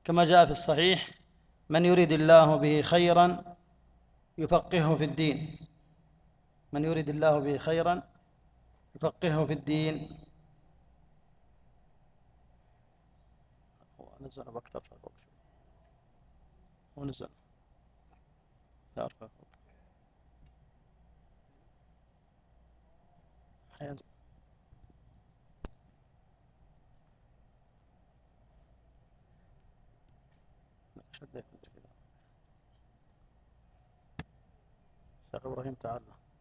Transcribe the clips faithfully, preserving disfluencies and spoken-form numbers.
كما جاء في الصحيح: من يريد الله به خيرا يفقهه في الدين. من يريد الله به خيرا يفقهه في الدين. نزل بكتر فوق ونزل لا أرفع فوق حينزل. شديت انت كذا. شيخ ابراهيم تعال.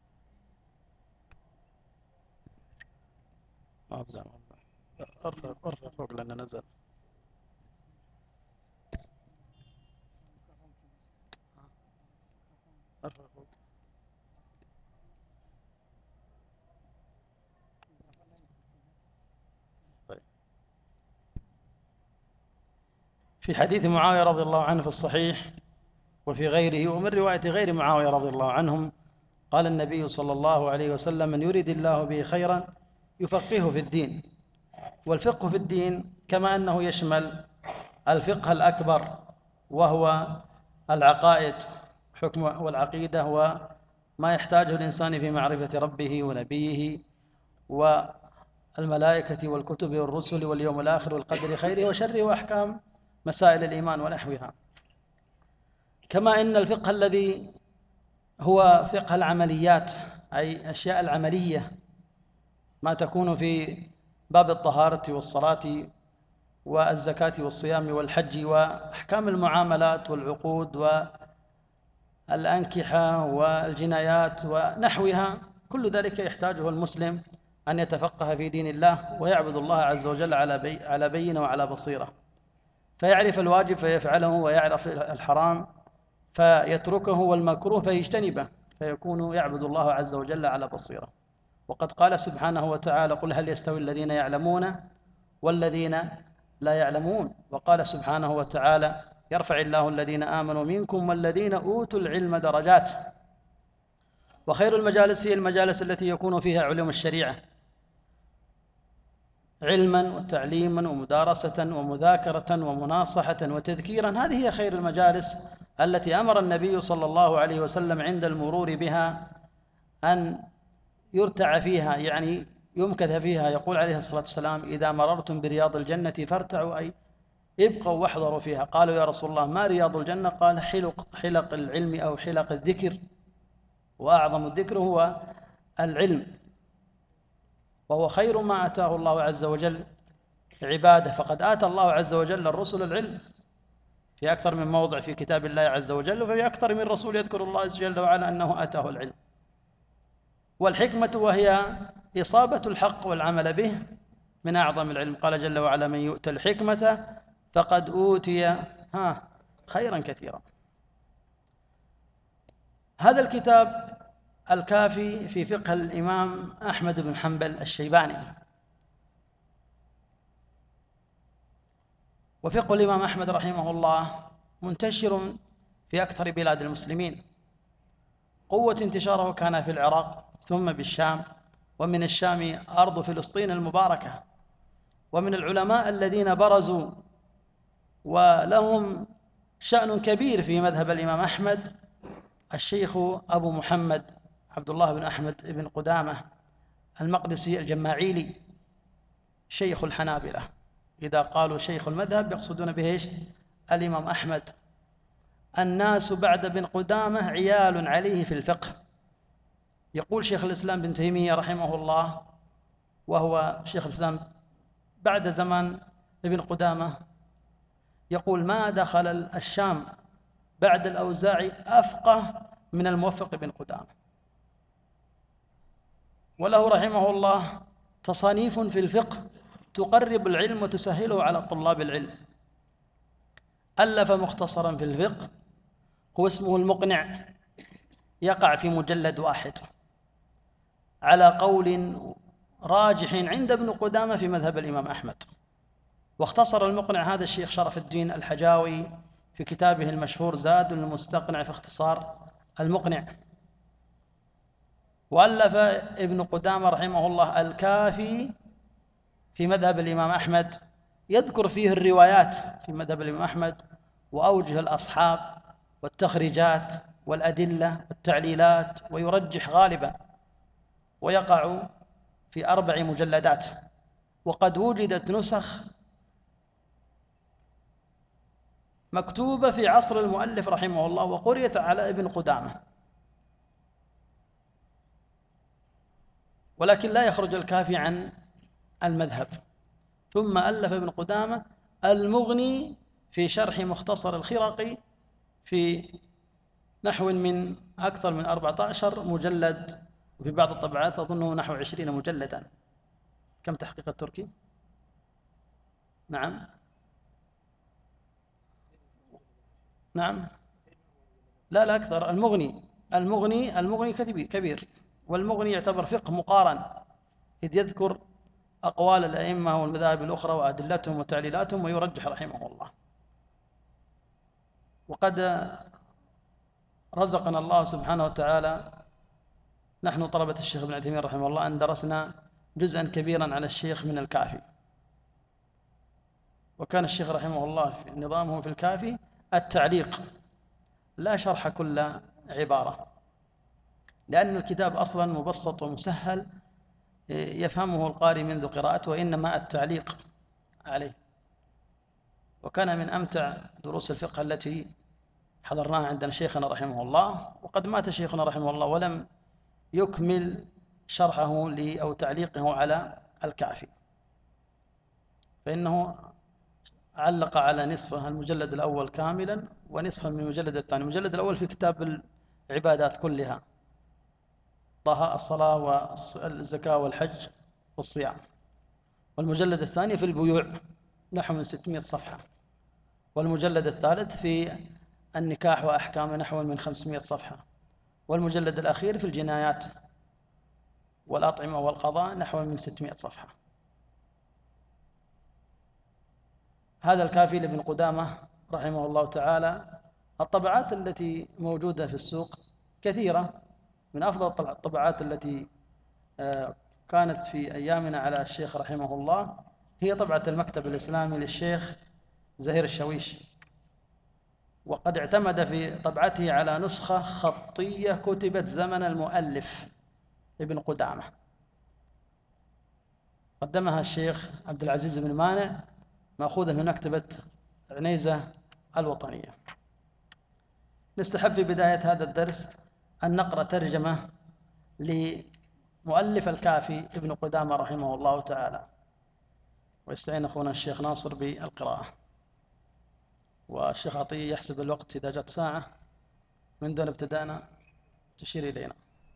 ما بزعل والله. ارفع ارفع فوق لانه نزل. ارفع فوق. طيب. في حديث معاوية رضي الله عنه في الصحيح وفي غيره ومن رواية غير معاوية رضي الله عنهم قال النبي صلى الله عليه وسلم: من يريد الله به خيرا يفقهه في الدين. والفقه في الدين كما أنه يشمل الفقه الأكبر وهو العقائد حكم والعقيدة وما يحتاجه الإنسان في معرفة ربه ونبيه والملائكة والكتب والرسل واليوم الآخر والقدر خيره وشره وأحكام مسائل الإيمان ونحوها. كما إن الفقه الذي هو فقه العمليات، أي أشياء العملية، ما تكون في باب الطهارة والصلاة والزكاة والصيام والحج وأحكام المعاملات والعقود والأنكحة والجنايات ونحوها، كل ذلك يحتاجه المسلم أن يتفقه في دين الله ويعبد الله عز وجل على بي على بينة وعلى بصيرة، فيعرف الواجب فيفعله ويعرف الحرام فيتركه والمكروه فيجتنبه، فيكون يعبد الله عز وجل على بصيرة. وقد قال سبحانه وتعالى: قل هل يستوي الذين يعلمون والذين لا يعلمون. وقال سبحانه وتعالى: يرفع الله الذين آمنوا منكم والذين أوتوا العلم درجات. وخير المجالس هي المجالس التي يكون فيها علوم الشريعة علما وتعليما ومدارسة ومذاكرة ومناصحة وتذكيرا. هذه هي خير المجالس التي أمر النبي صلى الله عليه وسلم عند المرور بها أن يرتع فيها، يعني يمكث فيها. يقول عليه الصلاة والسلام: إذا مررتم برياض الجنة فارتعوا، أي ابقوا واحضروا فيها. قالوا: يا رسول الله ما رياض الجنة؟ قال: حلق حلق العلم أو حلق الذكر، وأعظم الذكر هو العلم، وهو خير ما آتاه الله عز وجل عباده، فقد آتى الله عز وجل الرسل العلم في أكثر من موضع في كتاب الله عز وجل، وفي أكثر من رسول يذكر الله جل وعلا أنه آتاه العلم. والحكمة وهي إصابة الحق والعمل به من أعظم العلم. قال جل وعلا: من يؤت الحكمة فقد أوتي ها خيرا كثيرا. هذا الكتاب الكافي في فقه الإمام أحمد بن حنبل الشيباني. وفقه الإمام أحمد رحمه الله منتشر في أكثر بلاد المسلمين. قوة انتشاره كان في العراق ثم بالشام، ومن الشام أرض فلسطين المباركة. ومن العلماء الذين برزوا ولهم شأن كبير في مذهب الإمام أحمد الشيخ أبو محمد عبد الله بن أحمد بن قدامة المقدسي الجماعيلي، شيخ الحنابلة. إذا قالوا شيخ المذهب يقصدون به إيش؟ الإمام أحمد. الناس بعد ابن قدامة عيال عليه في الفقه. يقول شيخ الإسلام بن تيمية رحمه الله، وهو شيخ الإسلام بعد زمان ابن قدامة، يقول: ما دخل الشام بعد الأوزاعي أفقه من الموفق بن قدامة. وله رحمه الله تصانيف في الفقه تقرب العلم وتسهله على طلاب العلم. ألف مختصرا في الفقه هو اسمه المقنع، يقع في مجلد واحد على قول راجح عند ابن قدامة في مذهب الإمام أحمد. واختصر المقنع هذا الشيخ شرف الدين الحجاوي في كتابه المشهور زاد المستقنع في اختصار المقنع. وألف ابن قدامة رحمه الله الكافي في مذهب الإمام أحمد يذكر فيه الروايات في مذهب الإمام أحمد وأوجه الأصحاب والتخريجات والأدلة والتعليلات، ويرجح غالبا، ويقع في أربع مجلدات. وقد وجدت نسخ مكتوبة في عصر المؤلف رحمه الله وقرئت على ابن قدامة، ولكن لا يخرج الكافي عن المذهب. ثم ألف ابن قدامة المغني في شرح مختصر الخرقي في نحو من أكثر من أربعة عشر مجلد، وفي بعض الطبعات أظنه نحو عشرين مجلدا. كم تحقيق التركي؟ نعم نعم لا لا أكثر. المغني المغني المغني كبير، والمغني يعتبر فقه مقارن، إذ يذكر أقوال الأئمة والمذاهب الأخرى وأدلتهم وتعليلاتهم ويرجح رحمه الله. وقد رزقنا الله سبحانه وتعالى نحن طلبة الشيخ ابن عثيمين رحمه الله أن درسنا جزءا كبيرا على الشيخ من الكافي، وكان الشيخ رحمه الله في نظامه في الكافي التعليق لا شرح كل عبارة، لأن الكتاب أصلا مبسط ومسهل يفهمه القارئ منذ قراءته، وإنما التعليق عليه. وكان من أمتع دروس الفقه التي حضرناها عندنا شيخنا رحمه الله، وقد مات شيخنا رحمه الله ولم يكمل شرحه لي أو تعليقه على الكافي، فإنه علق على نصفه المجلد الأول كاملا ونصفا من المجلد الثاني. المجلد الأول في كتاب العبادات كلها، طه الصلاة والزكاة والحج والصيام، والمجلد الثاني في البيوع نحو من ستمائة صفحة، والمجلد الثالث في النكاح وأحكام نحو من خمسمائة صفحة، والمجلد الأخير في الجنايات والأطعمة والقضاء نحو من ستمائة صفحة. هذا الكافي لابن قدامة رحمه الله تعالى. الطبعات التي موجودة في السوق كثيرة، من أفضل الطبعات التي كانت في أيامنا على الشيخ رحمه الله هي طبعة المكتب الإسلامي للشيخ زهير الشويش، وقد اعتمد في طبعته على نسخة خطية كتبت زمن المؤلف ابن قدامة، قدمها الشيخ عبد العزيز بن مانع، مأخوذة من مكتبة عنيزة الوطنية. نستحب في بداية هذا الدرس أن نقرأ ترجمة لمؤلف الكافي ابن قدامة رحمه الله تعالى، ويستعين أخونا الشيخ ناصر بالقراءة، والشيخ عطية يحسب الوقت إذا جت ساعة منذ أن ابتدأنا تشير إلينا.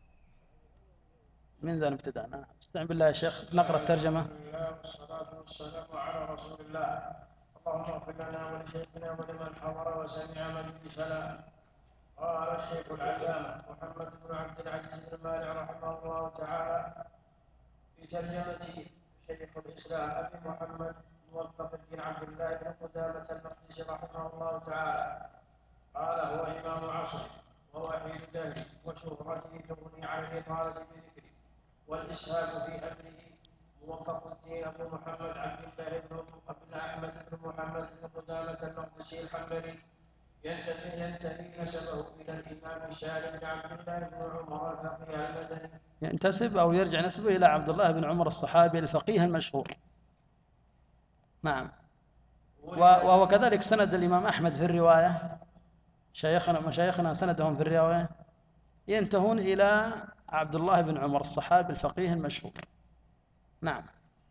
منذ أن ابتدأنا استعين بالله يا شيخ نقرأ الترجمة. والصلاة والسلام على رسول الله. اللهم اغفر لنا ولشيخنا ولمن حضر وسمع مجلسنا. قال الشيخ العلامة محمد بن عبد العزيز بن مانع رحمه الله تعالى في ترجمة شيخ الإسلام أبي محمد موفق الدين عبد الله بن قدامة المقدسي رحمه الله تعالى. قال هو إمام عصره ووحيد دهره، وشهرته تغني عن الإطالة بذكره والإسهاب في أمره. موفق الدين أبو محمد عبد الله بن أحمد بن محمد بن قدامة المقدسي الحنبلي ينتهي ينتهي نسبه إلى الإمام سالم بن عبد الله بن عمر الفقيه المدني. ينتسب أو يرجع نسبه إلى عبد الله بن عمر الصحابي الفقيه المشهور. نعم. وهو كذلك سند الإمام أحمد في الرواية، شيخنا مشايخنا سندهم في الرواية ينتهون إلى عبد الله بن عمر الصحابي الفقيه المشهور. نعم.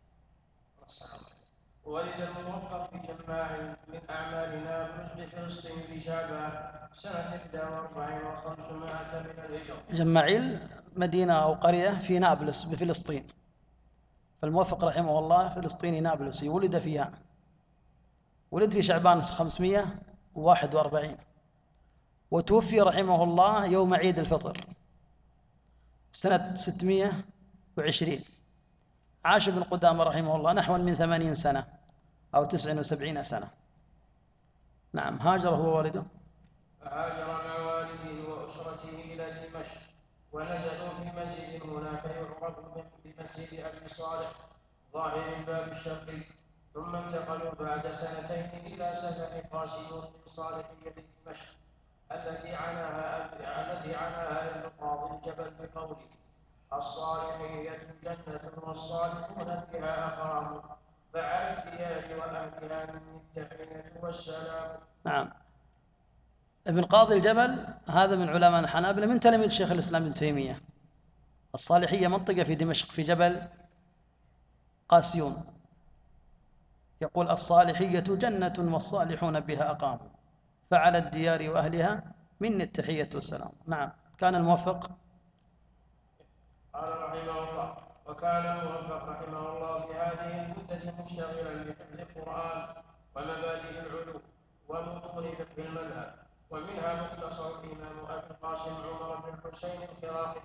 ولد الموفق بجماع من أعمال نابلس بفلسطين في شعبان سنة إحدى وأربعين وخمسمائة من الهجرة. جماعيل مدينة أو قرية في نابلس بفلسطين، فالموفق رحمه الله فلسطيني نابلسي، ولد فيها، ولد في شعبان خمسمائة وواحد وأربعين، وتوفي رحمه الله يوم عيد الفطر سنة ستمائة وعشرين. عاش ابن قدامة رحمه الله نحو من ثمانين سنة أو تسع وسبعين سنة. نعم. هاجر هو والده. فهاجر مع والده وأسرته إلى دمشق، ونزلوا في مسجد هناك يعرف بمسجد أبي صالح ظاهر الباب الشرقي. ثم انتقلوا بعد سنتين إلى سكن قاسيون من صالحية دمشق التي عناها التي عناها ابن قاضي الجبل بقوله: الصالحية جنة والصالحون بها أقاموا فعلى الديار وأهلها من التحية والسلام. نعم. ابن قاضي الجبل هذا من علماء الحنابلة من تلاميذ شيخ الإسلام ابن تيمية. الصالحية منطقة في دمشق في جبل قاسيون. يقول: الصالحية جنة والصالحون بها أقاموا فعلى الديار وأهلها من التحية والسلام. نعم. كان الموفق قال رحمه الله: وكان الموفق رحمه الله في هذه المدة مشتغلا بحفظ القرآن ومبادئ العلوم ومتون فقه المذهب، ومنها مختصر الإمام أبي القاسم عمر بن الحسين الخراقي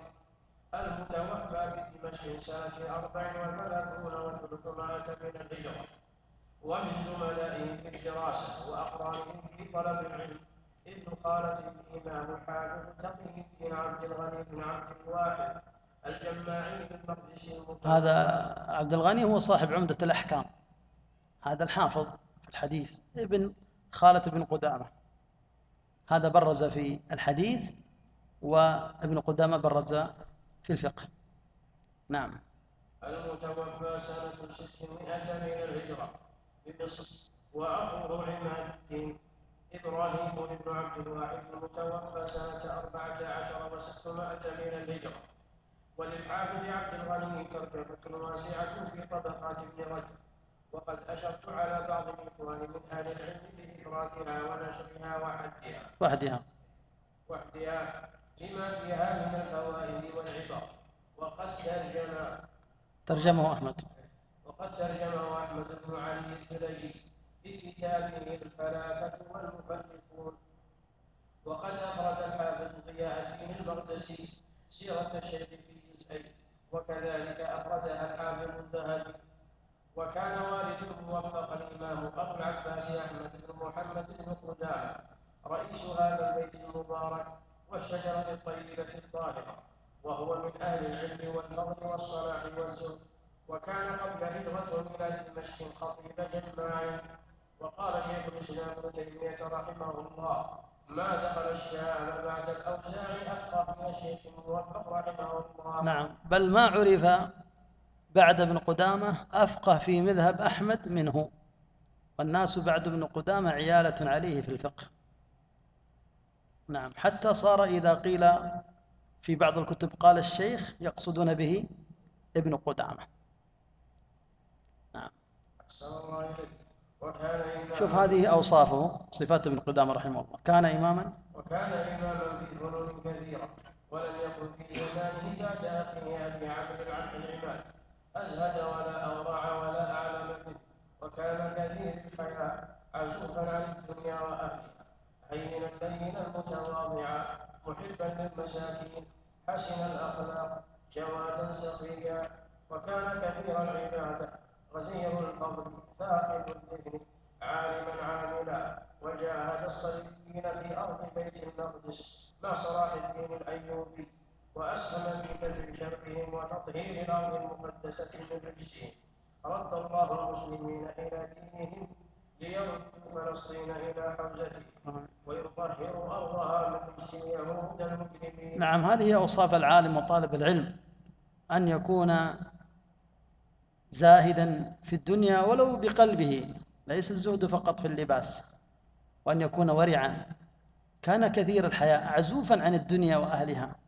المتوفى بدمشق سنة أربع وثلاثون وثلاثمائة من الهجرة، ومن زملائه في الدراسة وأقرانه في طلب العلم ابن خالة الإمام الحافظ تقي الدين عبد الغني بن عبد الواحد الجماعي المقدسي المتوفى. هذا عبد الغني هو صاحب عمدة الأحكام، هذا الحافظ في الحديث ابن خالة بن قدامة، هذا برز في الحديث وابن قدامة برز في الفقه. نعم. المتوفى سنة ستمائة من الهجرة بمصر، وأخوه عماد الدين إبراهيم بن عبد الواحد المتوفى سنة أربعة عشر وستمائة من الهجرة. وللحافظ عبد الغني ترجمة واسعة في طبقات ابن رجب، وقد أشرت على بعض الإخوان من أهل العلم بإفرادها ونشرها وحدها وحدها وحدها لما فيها من الفوائد والعبر. وقد ترجم ترجمه أحمد وقد ترجمه أحمد بن علي الدلجي في كتابه الفلافة والمفرقون. وقد أفرد الحافظ ضياء الدين المقدسي سيرة الشيخ في جزئين، وكذلك أفردها الحافظ الذهبي. وكان والد الموفق الإمام أبو العباس أحمد بن محمد بن قدامة رئيس هذا البيت المبارك والشجرة الطيبة الطاهرة، وهو من أهل العلم والفضل والصلاح والزهد، وكان قبل هجرته إلى دمشق خطيب جماع. وقال شيخ الإسلام ابن تيمية رحمه الله: ما دخل الشام بعد الأوزاع أفقه من الشيخ الموفق رحمه الله. نعم، بل ما عرف بعد ابن قدامة أفقه في مذهب أحمد منه، والناس بعد ابن قدامة عيالة عليه في الفقه. نعم، حتى صار إذا قيل في بعض الكتب قال الشيخ يقصدون به ابن قدامة. نعم. وكان شوف هذه أوصافه، صفات ابن قدامة رحمه الله: كان إماما وكان إماما في فنون كثيرة، ولم يكن في زمانه بعد أخيه أبي عمرو العبد العماد أزهد ولا أورع ولا أعلم منه، وكان كثير الحياء عزوفا عن الدنيا وأهلها، هينا لينا متواضعا محبا للمساكين حسن الأخلاق جوادا سخيا، وكان كثير العبادة غزير الفضل ثاقب الذهن عالما عاملا، وجاهد الصليبيين في أرض بيت المقدس مع صلاح الدين الأيوبي، وأسهم في دفع شرقهم وتطهير الأرض المقدسة من رجسهم. رد الله المسلمين إلى دينهم ليردوا فلسطين إلى حوزتهم ويطهروا أرضها من رجس اليهود المجرمين. نعم، هذه أوصاف العالم وطالب العلم: أن يكون زاهدا في الدنيا ولو بقلبه، ليس الزهد فقط في اللباس، وأن يكون ورعا. كان كثير الحياء عزوفا عن الدنيا وأهلها،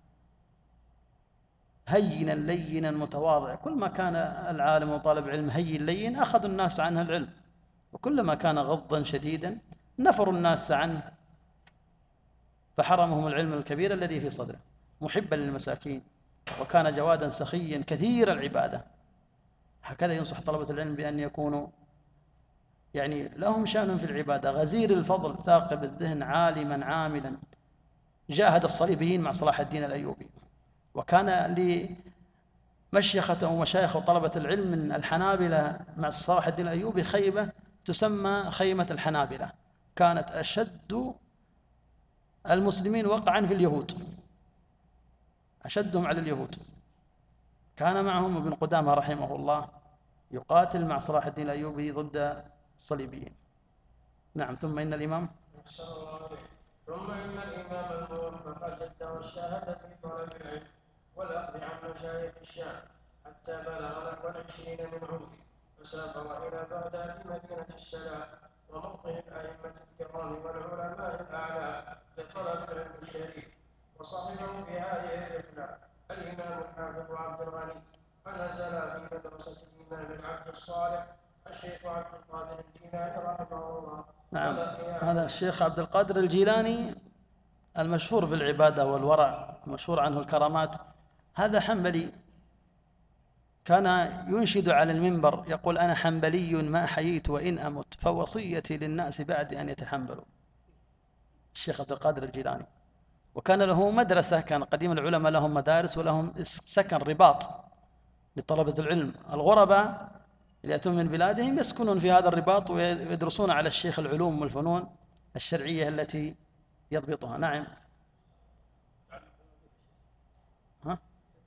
هينا لينا متواضع. كل ما كان العالم وطالب علم هين لين أخذ الناس عنه العلم، وكلما كان غضا شديدا نفروا الناس عنه فحرمهم العلم الكبير الذي في صدره. محبا للمساكين، وكان جوادا سخيا كثير العبادة. هكذا ينصح طلبة العلم بأن يكونوا يعني لهم شأن في العبادة، غزير الفضل ثاقب الذهن عالما عاملا. جاهد الصليبيين مع صلاح الدين الأيوبي، وكان لمشيخة ومشايخ وطلبة العلم من الحنابلة مع صلاح الدين الأيوبي خيمة تسمى خيمة الحنابلة، كانت أشد المسلمين وقعا في اليهود، أشدهم على اليهود. كان معهم ابن قدامة رحمه الله يقاتل مع صلاح الدين الأيوبي ضد الصليبيين. نعم. ثم إن الإمام ثم إن الإمام الموفق جد واجتهد في طلب العلم والأخذ عن مشايخ الشام حتى بلغ نحو العشرين من عمره، فسافر إلى بغداد مدينة السلام وموطن الأئمة الكرام والعلماء الأعلام لطلب العلم الشريف. وصحبه في هذه الرحلة الإمام الحافظ عبد الغني، فنزل في مدرسة الإمام العبد الصالح الشيخ عبد القادر الجيلاني رحمه الله. نعم. هذا الشيخ عبد القادر الجيلاني المشهور في العبادة والورع، مشهور عنه الكرامات. هذا حنبلي، كان ينشد على المنبر يقول: أنا حنبلي ما حييت وإن أمت، فوصيتي للناس بعد أن يتحنبلوا. الشيخ عبد القادر الجيلاني، وكان له مدرسة، كان قديم العلماء لهم مدارس ولهم سكن رباط لطلبة العلم. الغرباء اللي يأتون من بلادهم يسكنون في هذا الرباط ويدرسون على الشيخ العلوم والفنون الشرعية التي يضبطها. نعم. ها؟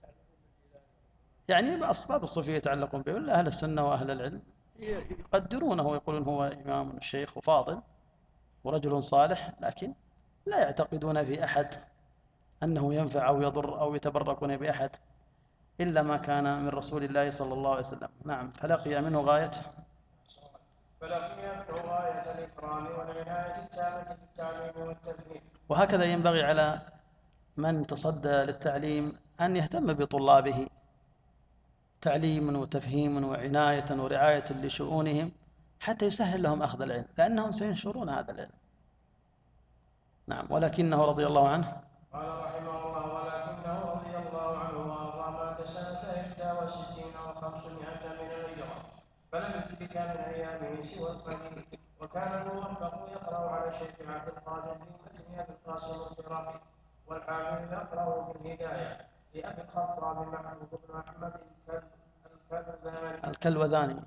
يعني بعض الصوفية يتعلقون به، ولا أهل السنة وأهل العلم يقدرونه ويقولون هو إمام الشيخ وفاضل ورجل صالح، لكن لا يعتقدون في أحد أنه ينفع أو يضر أو يتبركون بأحد إلا ما كان من رسول الله صلى الله عليه وسلم. نعم. فلقي منه غاية فلقي منه غاية الإكرام والعناية التامة بالتعليم والتفهيم. وهكذا ينبغي على من تصدى للتعليم أن يهتم بطلابه تعليما وتفهيما وعناية ورعاية لشؤونهم حتى يسهل لهم أخذ العلم، لأنهم سينشرون هذا العلم. نعم. ولكنه رضي الله عنه قال رحمه الله: ولكنه رضي الله عنه وأرضى مات سنة إحدى وستين وخمسمائة من الهجرة، فلم يدرك من أيامه سوى القليل. وكان الموفق يقرأ على الشيخ عبد القادر في متن أبي القاسم الفراقي، والحافظ يقرأ في الهداية لأبي الخطاب محفوظ بن أحمد الكلوذاني الكلوذاني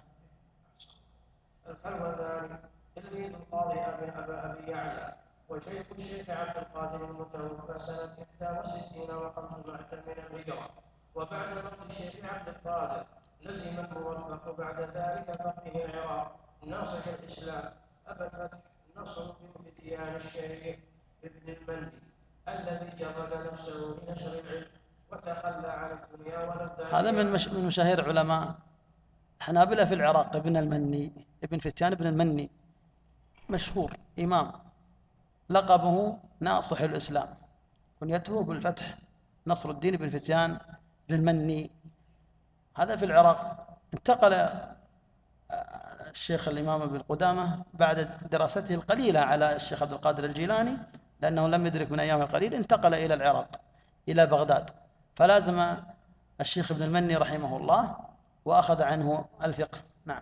الكلوذاني تلميذ القاضي أبي أبي يعلى وشيخ الشيخ عبد القادر المتوفى سنة إحدى وستين وخمسمائة من الهجرة. وبعد موت الشيخ عبد القادر لزم الموفق بعد ذلك فقيه العراق ناصح الإسلام أبا الفتح نصر بن فتيان الشريف ابن المندي، الذي جرد نفسه لنشر العلم وتخلى عن الدنيا ولذاتها. هذا من مش من مشاهير علماء حنابلة في العراق، ابن المني، ابن فتيان ابن المني، مشهور إمام، لقبه ناصح الإسلام، كنيته بالفتح نصر الدين بن فتيان بن المني. هذا في العراق. انتقل الشيخ الإمام ابن قدامة بعد دراسته القليلة على الشيخ عبد القادر الجيلاني، لأنه لم يدرك من أيامه القليل، انتقل إلى العراق إلى بغداد، فلازم الشيخ ابن المني رحمه الله وأخذ عنه الفقه. نعم.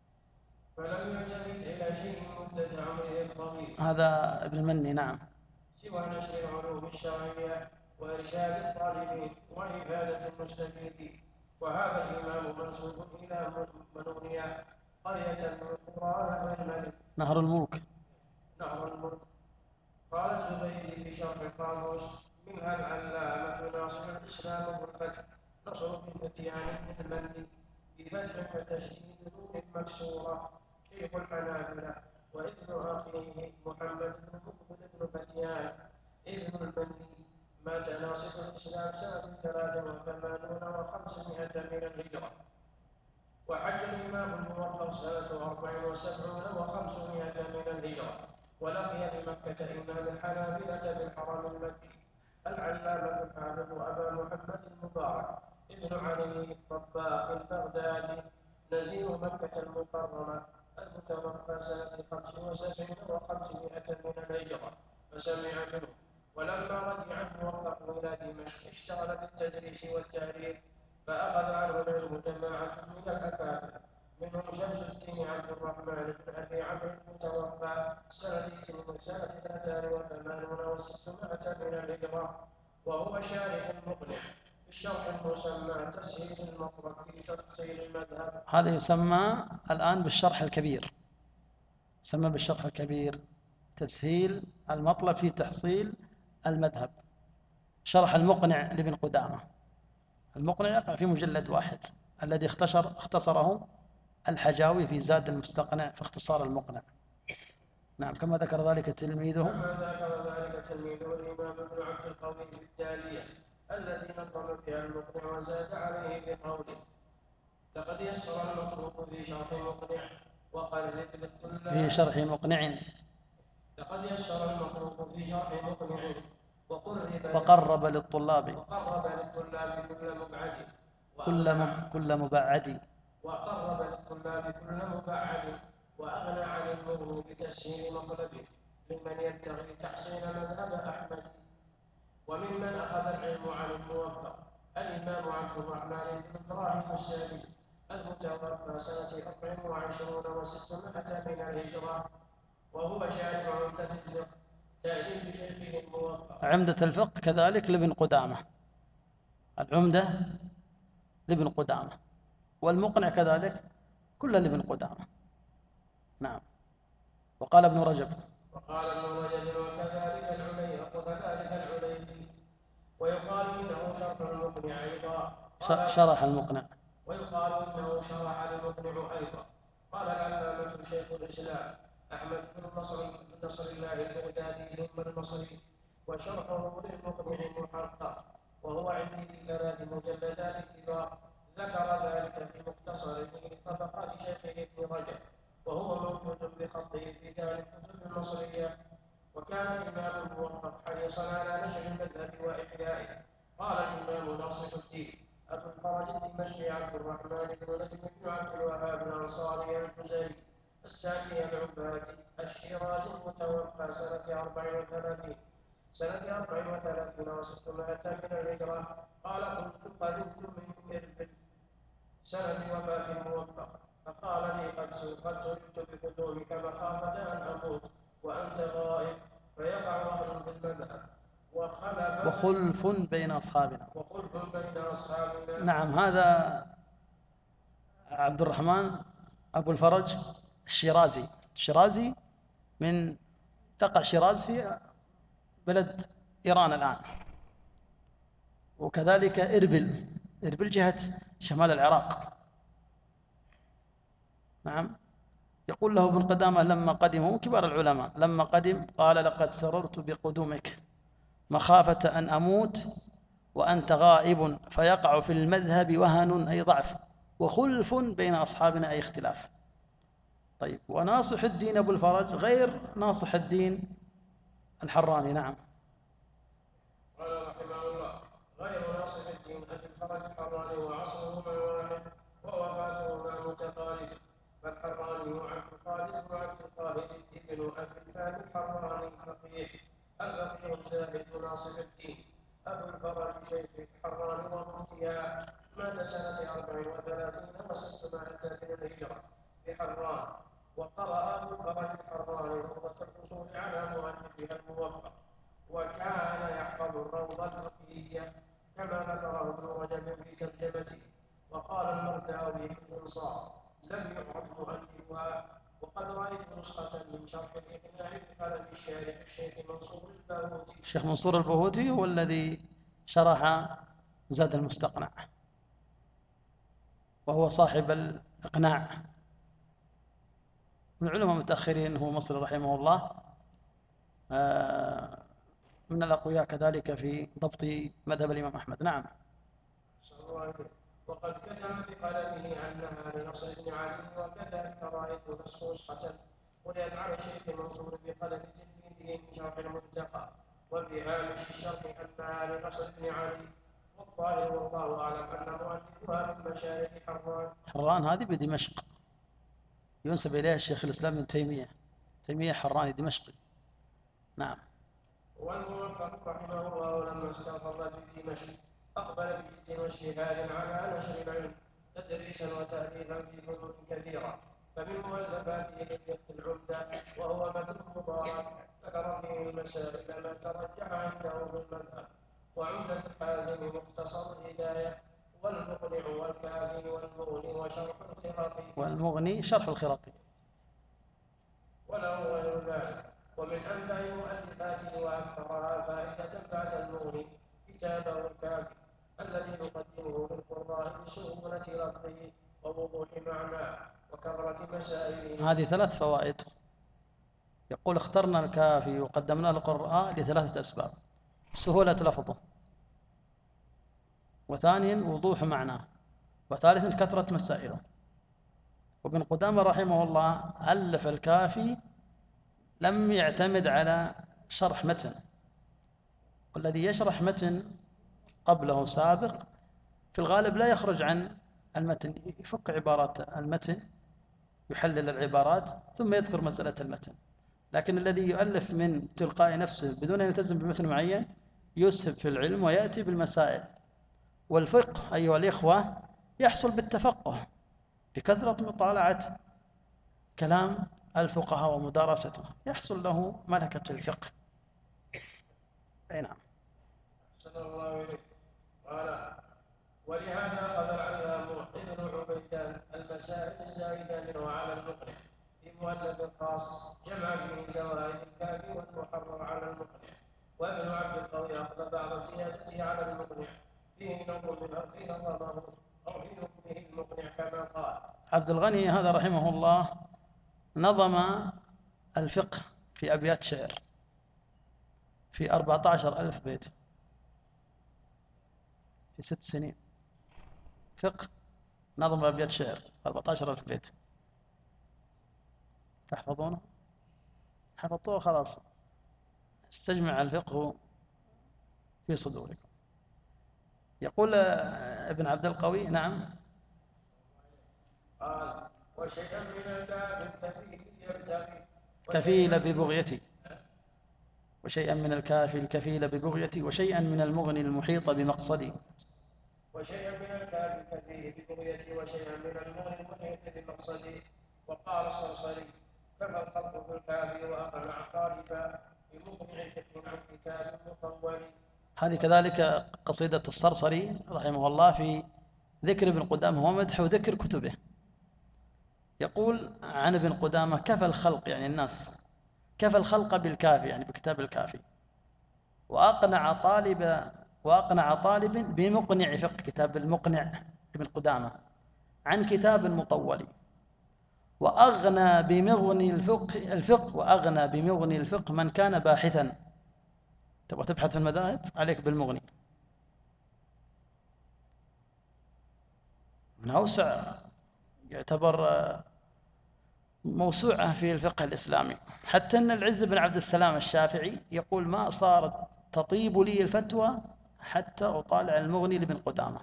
فلم يلتفت إلى شيء مدة عمره الطويل، هذا ابن المني. نعم. سوى نشر العلوم الشرعية وإرشاد الطالبين وإفادة المستفيدين. وهذا الإمام منسوب إلى منونيا، قرية من قرى نهر الملك نهر الملك نهر الملك. قال الزبيدي في شرح القاموس: منها العلامة ناصر الإسلام بالفتح نصر بن فتيان بن المني بفتح فتشديد نون مكسورة شيخ الحنابلة، وابن أخيه محمد بن مقبل بن فتيان ابن المني مات ناصر الإسلام سنة ثلاث وثمانون وخمسمائة من الهجرة. وحج الإمام الموفق سنة أربع وسبعون وخمسمائة من الهجرة. ولقي بمكة إمام الحنابلة بالحرم المكي العلامة الحافظ أبا محمد المبارك ابن علي الطباخ البغدادي نزيل مكة المكرمة المتوفى سنة خمس وسبعين وخمسمائة من الهجرة، فسمع منه. ولما رجع الموفق إلى دمشق اشتغل بالتدريس والتعريف، فأخذ عنه العلم جماعة من الأكابر، منهم شمس الدين عبد الرحمن بن أبي عمرو المتوفى سنة سنة اثنتان وثمانون وستمائة من الهجرة، وهو شارح مقنع بالشرح المسمى تسهيل المطلب في تفصيل المذهب. هذا يسمى الآن بالشرح الكبير، يسمى بالشرح الكبير تسهيل المطلب في تحصيل المذهب. شرح المقنع لابن قدامة، المقنع يقع في مجلد واحد، الذي اختصر اختصره الحجاوي في زاد المستقنع في اختصار المقنع. نعم، كما ذكر ذلك تلميذه كما ذكر ذلك تلميذه الإمام ابن عبد القوي في الدالية التي نظم بها المقنع، وزاد عليه بقوله: لقد يسر المطلوب في شرح مقنع وقرب للطلاب في شرح مقنع لقد يسر المطلوب في شرح مقنع وقرب وقرب للطلاب وقرب للطلاب كل مبعد كل مب... كل مبعد وقرب للطلاب كل مبعد وأغنى عن المغني بتسهيل مطلبه لمن يبتغي تحسين مذهب أحمد. وممن أخذ العلم عن الموفق الإمام عبد الرحمن بن إبراهيم السادي المتوفى سنة أربع وعشرين وستمائة من الهجرة، وهو شارح عمدة الفقه تأليف شيخه الموفق. عمدة الفقه كذلك لابن قدامة، العمدة لابن قدامة، والمقنع كذلك كل لابن قدامة. نعم. وقال ابن رجب وقال ابن رجب وكذلك العلي وكذلك العليبي، ويقال إنه شرح المقنع أيضا. شرح المقنع ويقال إنه شرح المقنع أيضا. قال العلامة شيخ الإسلام أحمد بن نصر بن نصر الله البغدادي ثم المصري، وشرحه للمقنع محقق، وهو عندي في ثلاث مجلدات كبار. ذكر ذلك في مختصر طبقات شيخه ابن رجب، وهو موجود بخطه في دار الكتب المصرية. وكان الإمام الموفق حريصا على نشر المذهب وإحيائه. قال الإمام ناصر الدين أبو الفرج الدمشقي عبد الرحمن بن نجم بن عبد الوهاب الأنصاري الجزري الساكي العبادي الشيرازي المتوفى سنة أربع وثلاثين سنة أربع وثلاثين وستمائة من الهجرة، قال: كنت قدمت من إربل سنة وفاة الموفق، فقال لي: قد سررت بقدومك مخافة أن أموت وأنت غائب، فيقع وهن في المذهب وخلف وخلف بين أصحابنا. وخلف بين أصحابنا. نعم، هذا عبد الرحمن أبو الفرج الشيرازي. الشيرازي من تقع شيراز في بلد إيران الآن، وكذلك إربل إربل جهة شمال العراق. نعم. يقول له ابن قدامة لما قدموا كبار العلماء لما قدم قال: لقد سررت بقدومك مخافة أن أموت وأنت غائب، فيقع في المذهب وهن أي ضعف، وخلف بين أصحابنا أي اختلاف. طيب، وناصح الدين أبو الفرج غير ناصح الدين الحراني. نعم. قال رحمه الله: غير ناصح الدين أبي الفرج الحراني وعصرهما واحد ووفاتهما متقاربة، فالحراني عبد القادر بن عبد القاهر ابن أبي الفهم الحراني الفقيه الفقيه الزاهد ناصح الدين أبو الفرج شيخ الحراني ومفتيها، مات سنة أربع وثلاثين وستمائة من الهجرة بحران. وقرأ أبو الفرج الحراني روضة الأصول على مؤلفها الموفق، وكان يحفظ الروضة الفقهية كما ذكره ابن رجب في ترجمته. وقال المرداوي في الإنصاف: لم يعرف مؤلفها، وقد رأيت نسخة من شرح الإقناع بقلم الشارح الشيخ منصور الباهوتي. الشيخ منصور الباهوتي هو الذي شرح زاد المستقنع، وهو صاحب الإقناع من علماء متأخرين، هو مصري رحمه الله، من الأقوياء كذلك في ضبط مذهب الإمام أحمد. نعم. وقد كتب بقلمه عنها لنصر بن علي، وكذلك رأيت نسخ نسخة قرأت على الشيخ منصور بقلم تلميذه من شرح المنتقى، وبهامش الشرح أنها لنصر بن علي. والظاهر والله أعلم أن مؤلفها من مشايخ حران. حران هذه بدمشق، ينسب إليها الشيخ الإسلام ابن تيمية تيمية حراني دمشقي. نعم. والموفق رحمه الله لما استقر بدمشق أقبل بجد واجتهاد على نشر العلم تدريسا وتأليفا في فنون كثيرة، فمن مؤلفاته للفقه العمدة وهو متن مبارك ذكر فيه المسائل ما ترجح عنده في المذهب، وعمدة الحازم مختصر الهداية، والمقنع والكافي والمغني وشرح الخراقي والمغني شرح الخراقي، وله غير ذلك. ومن أنفع مؤلفاته وأكثرها فائدة بعد المغني كتابه الكافي الذي نقدمه للقراء بسهولة لفظه ووضوح معناه وكثرة مسائله. هذه ثلاث فوائد. يقول اخترنا الكافي وقدمنا القرآن لثلاثة أسباب: سهولة لفظه، وثانيا وضوح معناه، وثالثا كثرة مسائله. وابن قدامة رحمه الله ألف الكافي لم يعتمد على شرح متن، والذي يشرح متن قبله سابق في الغالب لا يخرج عن المتن، يفك عبارات المتن، يحلل العبارات ثم يذكر مسألة المتن. لكن الذي يؤلف من تلقاء نفسه بدون أن يلتزم بمتن معين يسهب في العلم ويأتي بالمسائل. والفقه أيها الإخوة يحصل بالتفقه، بكثرة مطالعة كلام الفقهاء ومدارسته يحصل له ملكة الفقه. أي نعم. صلى الله عليه قال: ولهذا أخذ العلامة ابن عبيدان المسائل الزائدة منه على المقنع في مؤلف خاص جمع فيه زوائد الكافي والمحرر على المقنع. وابن عبد القوي أخذ بعض زيادته على المقنع فيه نظم في نظمه أو في نظمه المقنع كما قال. عبد الغني هذا رحمه الله نظم الفقه في أبيات شعر في أربعة عشر ألف بيت في ست سنين. فقه نظم أبيات شعر أربعة عشر ألف بيت. تحفظونه؟ حفظوه خلاص، استجمع الفقه في صدوركم. يقول ابن عبد القوي: نعم. قال: وشيئا من الكافي الكفيل يبتغي كفيل ببغيتي، وشيئا من الكافي الكفيل ببغيتي، وشيئا من المغني المحيط بمقصدي. وشيئا من الكافي الكفيل ببغيتي وشيئا من المغني المحيط بمقصدي. وقال الصرصري: كفى الخلق بالكافي وأقنع طالبا بمقنع فكر عن كتاب مطول. هذه كذلك قصيدة الصرصري رحمه الله في ذكر ابن قدامة ومدح وذكر كتبه. يقول عن ابن قدامة: كفى الخلق يعني الناس، كفى الخلق بالكافي يعني بكتاب الكافي، وأقنع طالب وأقنع طالب بمقنع فقه، كتاب المقنع ابن قدامة، عن كتاب مطول. وأغنى بمغني الفقه الفقه وأغنى بمغني الفقه من كان باحثا. تبغى تبحث في المذاهب عليك بالمغني، من أوسع، يعتبر موسوعة في الفقه الإسلامي. حتى أن العز بن عبد السلام الشافعي يقول: ما صارت تطيب لي الفتوى حتى أطالع المغني لابن قدامة.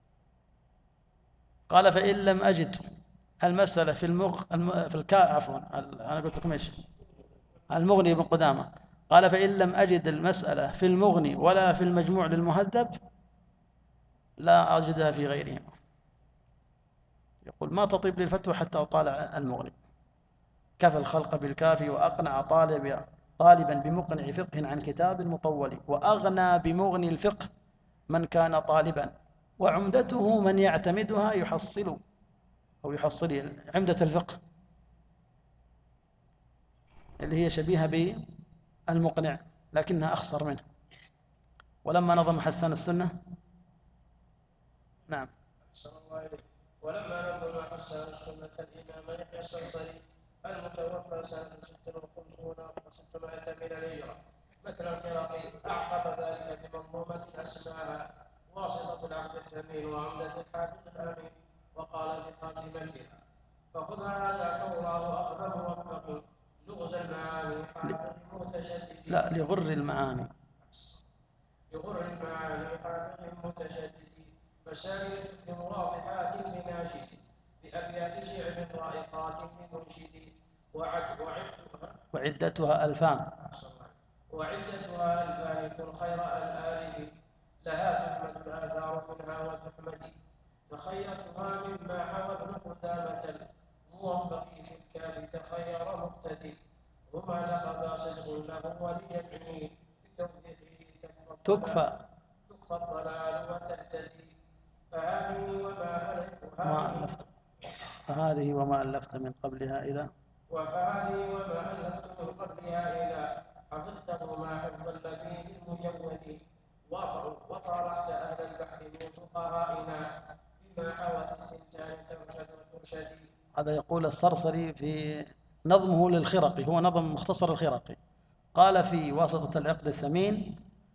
قال: فإن لم أجد المسألة في المغ في الكا عفوا أنا قلت لكم إيش المغني ابن قدامة. قال: فإن لم أجد المسألة في المغني ولا في المجموع للمهذب لا أجدها في غيرهما. يقول: ما تطيب لي الفتوى حتى أطالع المغني. كفى الخلق بالكافي وأقنع طالب طالبا بمقنع فقه عن كتاب مطول. وأغنى بمغني الفقه من كان طالبا، وعمدته من يعتمدها يحصل أو يحصل عمدة الفقه اللي هي شبيهة بالمقنع لكنها أخصر منه. ولما نظم حسان السنة نعم صلى الله عليه ولما نظم حسان السنة الإمام يحيى الصرصري المتوفى سنة ست وخمسون وستمائة من الهجرة مثل الخراقي أعقب ذلك بمنظومة أسماها واسطة العقد الثمين وعمدة الحافظ الأمين. وقال في خاتمتها: فخذها هذاك الله أخذ موفق لغز المعاني حافظ متشدد. لا لغر المعاني لغر المعاني حافظ متشدد. مسائل واضحات لناشد بأبيات شعر رائقات لمنشد. وعد وعدتها وعدتها ألفان وعدتها ألفان كن خير الآلف لها تحمد الآثار منها وتحمد. تخيرتها مما حوى ابن قدامة الموفق في الكاف تخير مقتدي. هما لقبا صدق له ولجمعه بتوفيقه تكفى تكفى الضلال وتهتدي. فهذه وما ألفت ما ألفت فهذه وما ألفت من قبلها إذا وفهذه وما ألفت من قبلها إذا حفظته ما حفظ اللبيب المجود. وطرحت أهل البحث من فقهائنا بما حوت الثنتان ترشد هذا يقول الصرصري في نظمه للخرقي، هو نظم مختصر الخرقي، قال في واسطة العقد الثمين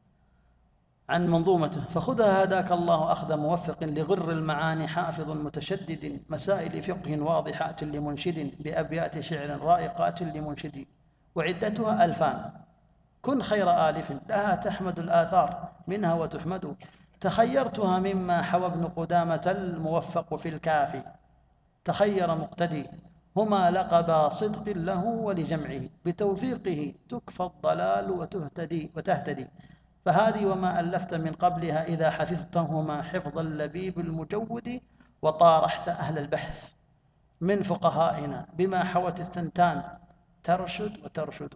عن منظومته: فخذها هداك الله أخذ موفق لغر المعاني حافظ متشدد مسائل فقه واضحات لمنشد بأبيات شعر رائقات لمنشد وعدتها ألفان كن خير آلف لها تحمد الآثار منها وتحمد تخيرتها مما حوى ابن قدامة الموفق في الكافي تخير مقتدي هما لقبا صدق له ولجمعه بتوفيقه تكفى الضلال وتهتدي وتهتدي فهذه وما ألفت من قبلها إذا حفظتهما حفظ اللبيب المجود وطارحت أهل البحث من فقهائنا بما حوت الثنتان ترشد وترشد.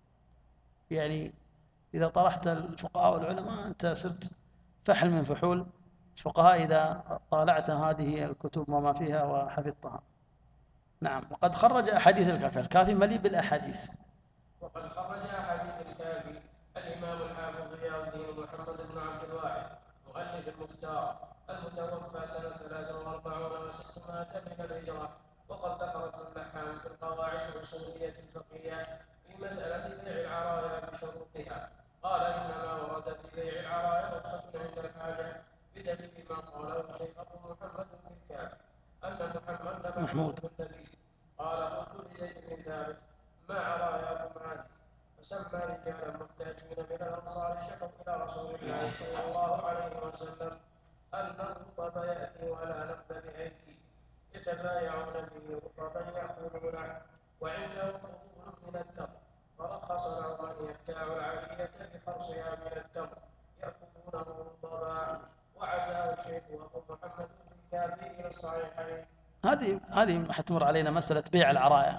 يعني إذا طرحت الفقهاء والعلماء أنت صرت فحل من فحول الفقهاء إذا طالعت هذه الكتب وما فيها وحفظتها. نعم. وقد خرج أحاديث الكافي، الكافي مليء بالأحاديث. وقد خرج أحاديث الكافي الإمام الحافظ ضياء الدين محمد بن عبد الواحد مؤلف المختار المتوفى سنة ثلاث وأربعين وستمائة من الهجرة. وقد ذكر ابن اللحام في القواعد الأصولية الفقهية في مسألة بيع العرايا بشروطها قال: إنما ورد في بيع العرايا رخصة عند الحاجة بدليل ما قاله الشيخ أبو محمد في الكافي أن محمد محمود النبي قال: قلت لزيد بن ثابت: ما عراياكم هذه؟ فسمى رجالا محتاجين من الأنصار شكوا إلى رسول الله صلى الله عليه وسلم أن الرطب يأتي ولا نقد بأيدي يتبايعون به رطبا يأكلونه وعندهم فضول من التمر فرخص لهم أن يبتاعوا العالية بخرصها من التمر يأكلونه رطبا وعزاه الشيخ أبو محمد في الكافي إلى الصحيحين. هذه هذه حتمر علينا مسألة بيع العرايا،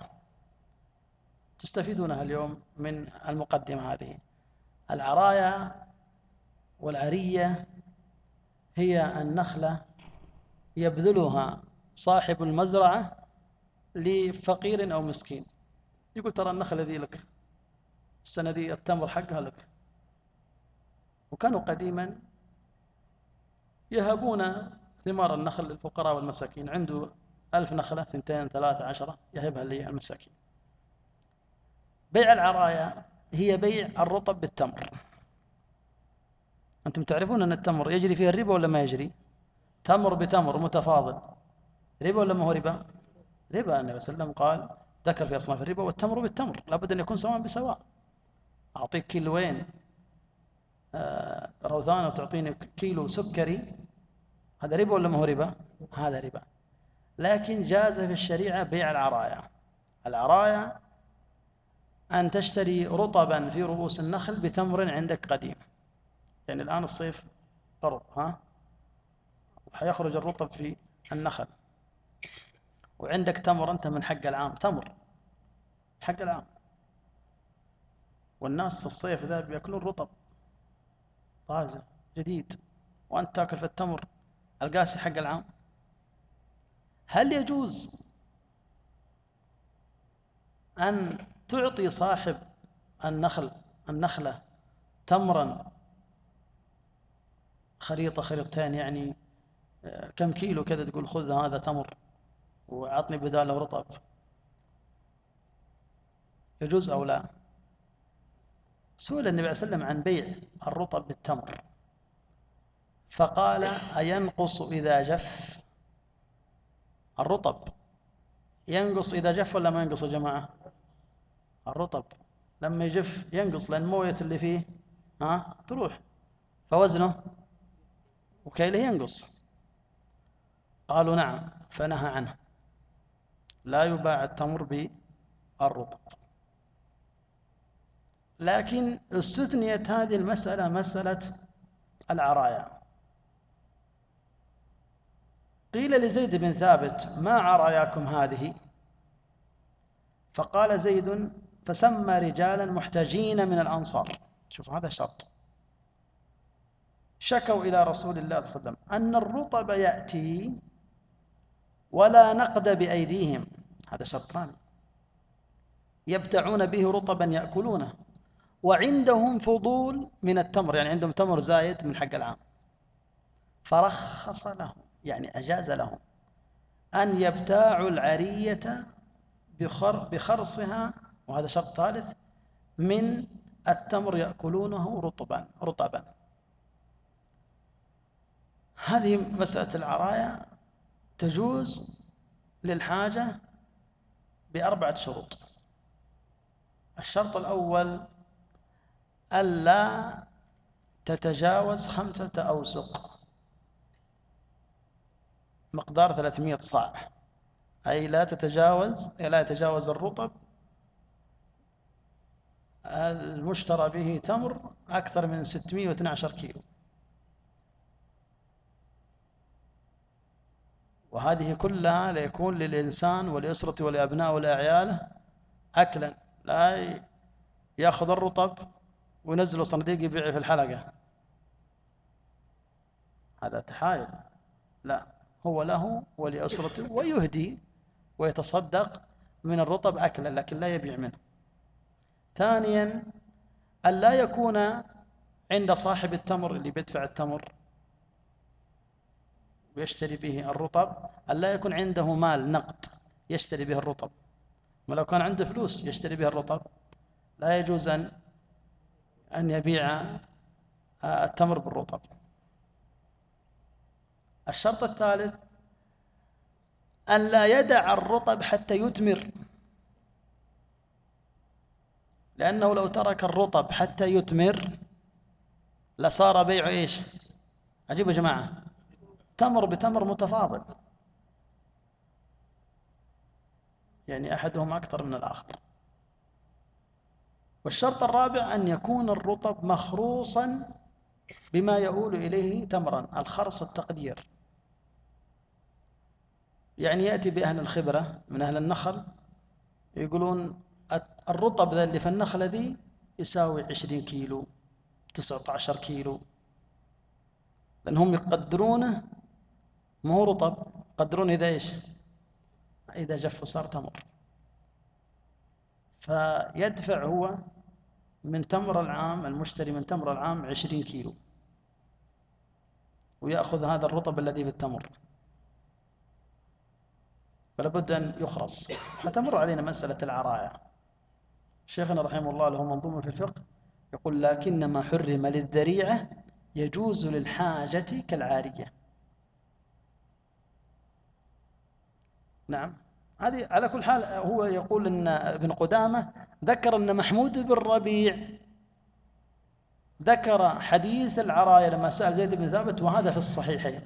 تستفيدونها اليوم من المقدمة هذه. العرايا والعرية هي النخلة يبذلها صاحب المزرعة لفقير أو مسكين، يقول: ترى النخلة ذي لك، السنة ذي التمر حقها لك. وكانوا قديما يهبون ثمار النخل للفقراء والمساكين، عنده ألف نخلة ثنتين ثلاثة عشرة يهبها للمساكين. بيع العرايا هي بيع الرطب بالتمر. أنتم تعرفون أن التمر يجري فيه الربا ولا ما يجري؟ تمر بتمر متفاضل، ربا ولا ما هو ربا؟ ربا. النبي صلى الله عليه وسلم قال، ذكر في أصناف الربا: والتمر بالتمر لابد أن يكون سواء بسواء. أعطيك كيلوين آه روثان وتعطيني كيلو سكري، هذا ربا ولا ما هو ربا؟ هذا ربا. لكن جاز في الشريعة بيع العرايا. العرايا أن تشتري رطبا في رؤوس النخل بتمر عندك قديم، يعني الآن الصيف قرب، ها وحيخرج الرطب في النخل، وعندك تمر أنت من حق العام، تمر حق العام، والناس في الصيف ذا بيأكلون رطب طازة جديد، وأنت تأكل في التمر القاسي حق العام. هل يجوز أن تعطي صاحب النخل النخلة تمرا خريطة خريطتين، يعني كم كيلو كذا، تقول خذ هذا تمر وعطني بداله رطب، يجوز أو لا؟ سئل النبي عليه وسلم عن بيع الرطب بالتمر فقال: أينقص إذا جف؟ الرطب ينقص إذا جف ولا ما ينقص يا جماعة؟ الرطب لما يجف ينقص، لأن موية اللي فيه ها تروح، فوزنه وكيله ينقص. قالوا: نعم. فنهى عنه، لا يباع التمر بالرطب. لكن استثنيت هذه المسألة مسألة العرايا. قيل لزيد بن ثابت: ما عراياكم هذه؟ فقال زيد: فسمى رجالا محتاجين من الأنصار. شوف هذا شرط، شكوا إلى رسول الله صلى الله عليه وسلم أن الرطب يأتي ولا نقد بأيديهم، هذا شرط ثاني، يبتعون به رطبا يأكلونه، وعندهم فضول من التمر، يعني عندهم تمر زايد من حق العام، فرخص لهم، يعني أجاز لهم أن يبتاعوا العرية بخرصها، وهذا شرط ثالث، من التمر يأكلونه رطبا رطبا. هذه مسألة العراية تجوز للحاجة بأربعة شروط. الشرط الأول ألا تتجاوز خمسة أوسق، مقدار ثلاثمائة صاع، أي لا تتجاوز لا يتجاوز الرطب المشترى به تمر أكثر من ستمائة واثني عشر كيلو. وهذه كلها ليكون للإنسان ولأسرته ولأبنائه ولأعياله أكلا، لا يأخذ الرطب وينزله صندوق يبيعه في الحلقة، هذا تحايل. لا، هو له ولأسرته، ويهدي ويتصدق من الرطب أكلا، لكن لا يبيع منه. ثانيا أن لا يكون عند صاحب التمر اللي بيدفع التمر ويشتري به الرطب، أن لا يكون عنده مال نقد يشتري به الرطب. ولو كان عنده فلوس يشتري به الرطب لا يجوز أن أن يبيع التمر بالرطب. الشرط الثالث أن لا يدع الرطب حتى يتمر، لأنه لو ترك الرطب حتى يتمر لصار بيع إيش؟ عجيب يا جماعة، تمر بتمر متفاضل، يعني أحدهما أكثر من الآخر. والشرط الرابع أن يكون الرطب مخروصا بما يؤول إليه تمرا، الخرص التقدير، يعني يأتي بأهل الخبرة من أهل النخل يقولون الرطب ذا اللي في النخلة ذي يساوي عشرين كيلو، تسعة عشر كيلو، لأنهم يقدرونه، ما هو رطب، يقدرون إذا إيش؟ إذا جف وصار تمر. فيدفع هو من تمر العام، المشتري من تمر العام عشرين كيلو، ويأخذ هذا الرطب الذي في التمر، فلا بد أن يخرص. حتمر علينا مسألة العراية. شيخنا رحمه الله له منظومة في الفقه يقول: لكن ما حرم للذريعة يجوز للحاجة كالعارية. نعم، هذه على كل حال. هو يقول أن ابن قدامة ذكر أن محمود بن ربيع ذكر حديث العراية لما سأل زيد بن ثابت، وهذا في الصحيحين.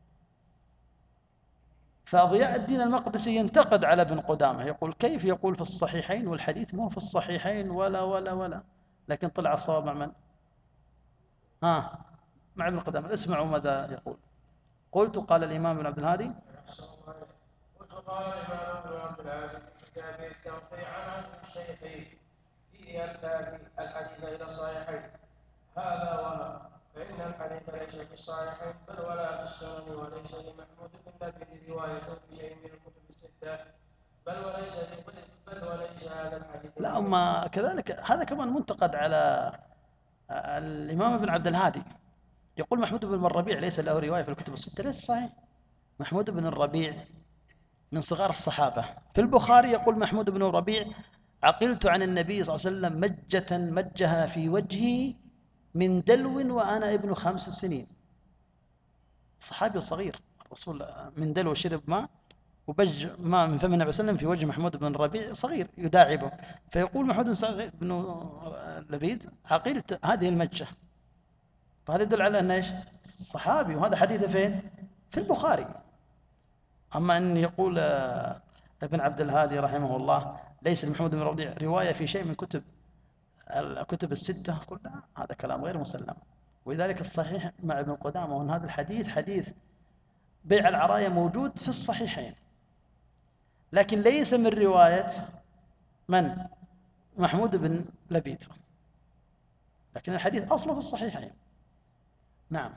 فضياء الدين المقدسي ينتقد على ابن قدامة، يقول: كيف يقول في الصحيحين والحديث مو في الصحيحين ولا ولا ولا لكن طلع الصواب مع من؟ ها مع ابن قدامة. اسمعوا ماذا يقول. قلت قال الإمام ابن عبد الهادي قلت قال الإمام ابن عبد الهادي في كتابه التنقيح عن عزم الشيخين فيه الكافي الحديث إلى الصحيحين هذا وهذا، فإن الحديث ليس في الصحيحين بل ولا في السنن، وليس لمحمود بن نبي رواية في شيء من الكتب الستة، بل وليس بل وليس هذا الحديث. لا، أما كذلك هذا كمان منتقد على الإمام ابن عبد الهادي. يقول محمود بن الربيع ليس له رواية في الكتب الستة. ليس صحيح. محمود بن الربيع من صغار الصحابة. في البخاري يقول محمود بن الربيع: عقلت عن النبي صلى الله عليه وسلم مجة مجها في وجهي من دلو وأنا ابن خمس سنين. صحابي صغير، الرسول من دلو شرب ماء وبج ماء من فم النبي صلى الله عليه وسلم في وجه محمود بن الربيع صغير يداعبه. فيقول محمود بن لبيد: عقلت هذه المجة. فهذا يدل على أنه إيش؟ صحابي، وهذا حديثه فين؟ في البخاري. أما أن يقول ابن عبد الهادي رحمه الله ليس لمحمود بن الربيع رواية في شيء من كتب الكتب الستة كلها، هذا كلام غير مسلم. ولذلك الصحيح مع ابن قدامة أن هذا الحديث حديث بيع العراية موجود في الصحيحين، لكن ليس من رواية من؟ محمود بن لبيد، لكن الحديث أصله في الصحيحين. نعم.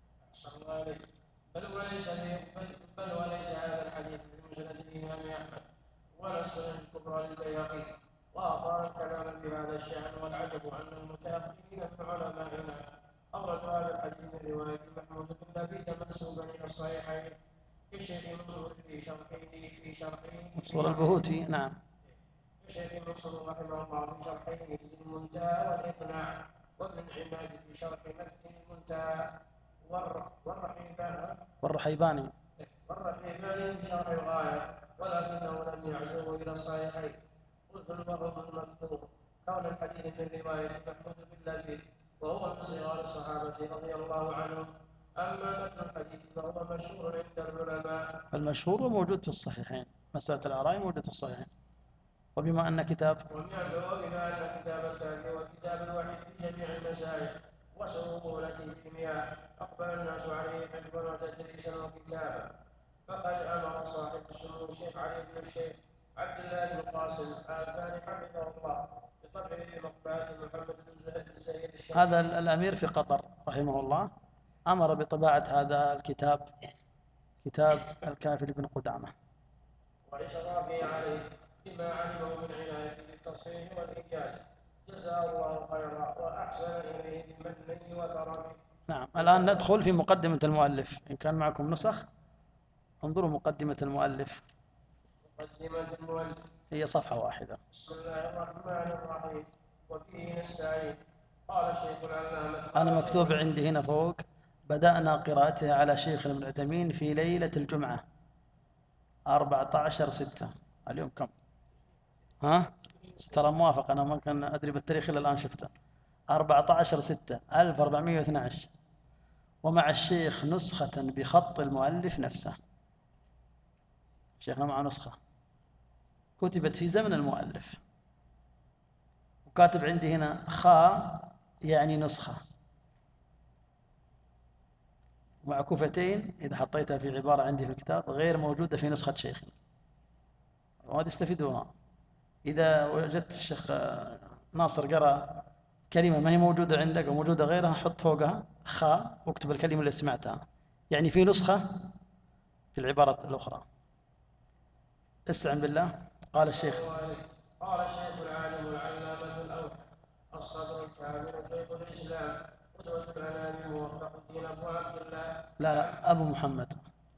بل وليس بل وليس هذا الحديث في مسند الإمام أحمد ولا السنن الكبرى للبيهقي، وأطال الكلام في هذا الشأن. والعجب أن المتأخرين من علمائنا أوردوا هذا الحديث من رواية محمود بن لبيد منسوبا إلى الصحيحين، كشيخ منصور في شرحه في شرحه منصور البهوتي، نعم. كشيخ منصور رحمه الله في شرحه للمنتهى والإقناع، وابن العماد في شرح متن المنتهى، والرحيباني والرحيباني والرحيباني في شرح الغاية، ولكنه لم يعزوه إلى الصحيحين. قلت الوهم المذكور كون الحديث من رواية محمود بن لبيد، وهو من صغار الصحابة رضي الله عنهم. أما متن الحديث فهو مشهور عند العلماء. المشهور وموجود في الصحيحين، مسألة الآراء موجود في الصحيحين. وبما أن كتاب وبما أن كتاب الكافي وكتاب الوحيد في جميع المسائل وسهولته في المياه أقبل الناس عليه حفظا وتدريسا وكتابا، فقد أمر صاحب السمو الشيخ علي بن الشيخ عبد الله بن القاسم الثاني حفظه الله بطبعه بمطبعة محمد بن زهير الزهير الشيخ. هذا الأمير في قطر رحمه الله أمر بطباعة هذا الكتاب، كتاب الكافي لابن قدامة، وإشرافه عليه بما علمه من عنايته بالتصحيح والإنجاز، جزاه الله خيرا وأحسن إليه بمنه وكرمه. نعم. الآن ندخل في مقدمة المؤلف. إن كان معكم نسخ انظروا مقدمة المؤلف. مقدمة المؤلف هي صفحة واحدة. بسم الله الرحمن الرحيم وبه نستعين. قال شيخ العلامة أنا مكتوب عندي هنا فوق: بدأنا قراءتها على شيخنا ابن عثيمين في ليلة الجمعة أربعة عشر ستة. اليوم كم؟ ها؟ ترى موافق، أنا ما كان أدري بالتاريخ إلا الآن شفته. أربعة عشر ستة ألف وأربعمائة واثني عشر، ومع الشيخ نسخة بخط المؤلف نفسه. شيخنا معه نسخة كتبت في زمن المؤلف، وكاتب عندي هنا خاء يعني نسخة، مع كفتين إذا حطيتها في عبارة عندي في الكتاب غير موجودة في نسخة شيخنا، وهذا استفيدوها. إذا وجدت الشيخ ناصر قرأ كلمة ما هي موجودة عندك وموجودة غيرها، حط فوقها خاء واكتب الكلمة اللي سمعتها، يعني في نسخة في العبارة الأخرى. استعن بالله. قال الشيخ قال الشيخ العالم العلامة الأوحد الصدر الكامل شيخ الإسلام قدوة الأنام موفق الدين أبو عبد الله. لا لا أبو محمد.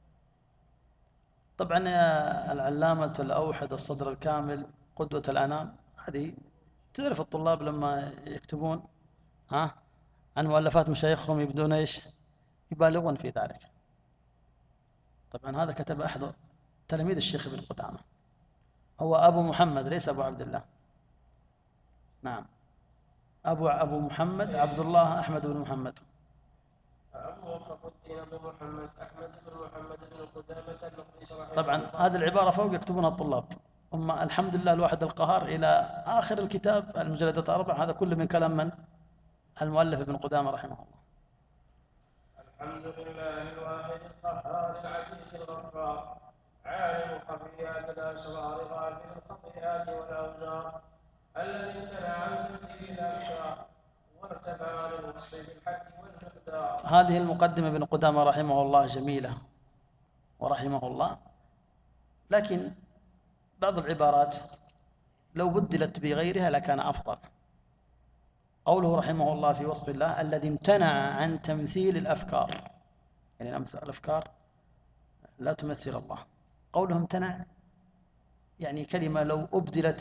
طبعا يا العلامة الأوحد الصدر الكامل قدوة الأنام، هذه تعرف الطلاب لما يكتبون ها عن مؤلفات مشايخهم يبدون ايش؟ يبالغون في ذلك. طبعا هذا كتب أحد تلاميذ الشيخ ابن قدامة، هو أبو محمد ليس أبو عبد الله. نعم، أبو أبو محمد عبد الله أحمد بن محمد. أبو موفق الدين أبو محمد أحمد بن محمد بن قدامة المقدسي رحمه الله. طبعا هذه العبارة فوق يكتبونها الطلاب. أما الحمد لله الواحد القهار إلى آخر الكتاب المجلدات الأربع، هذا كله من كلام من؟ المؤلف ابن قدامة رحمه الله. الحمد لله الواحد القهار العزيز الغفار، عالم خفيات الأسرار غافل الخطيئات والأوزار، الذي امتنع عن تمثيل الأفكار وارتفع عن الوصف بالحد والمقدار. هذه المقدمة ابن قدامة رحمه الله جميلة ورحمه الله، لكن بعض العبارات لو بدلت بغيرها لكان أفضل. قوله رحمه الله في وصف الله: الذي امتنع عن تمثيل الأفكار، يعني الأفكار لا تمثل الله. قوله امتنع يعني كلمة لو أبدلت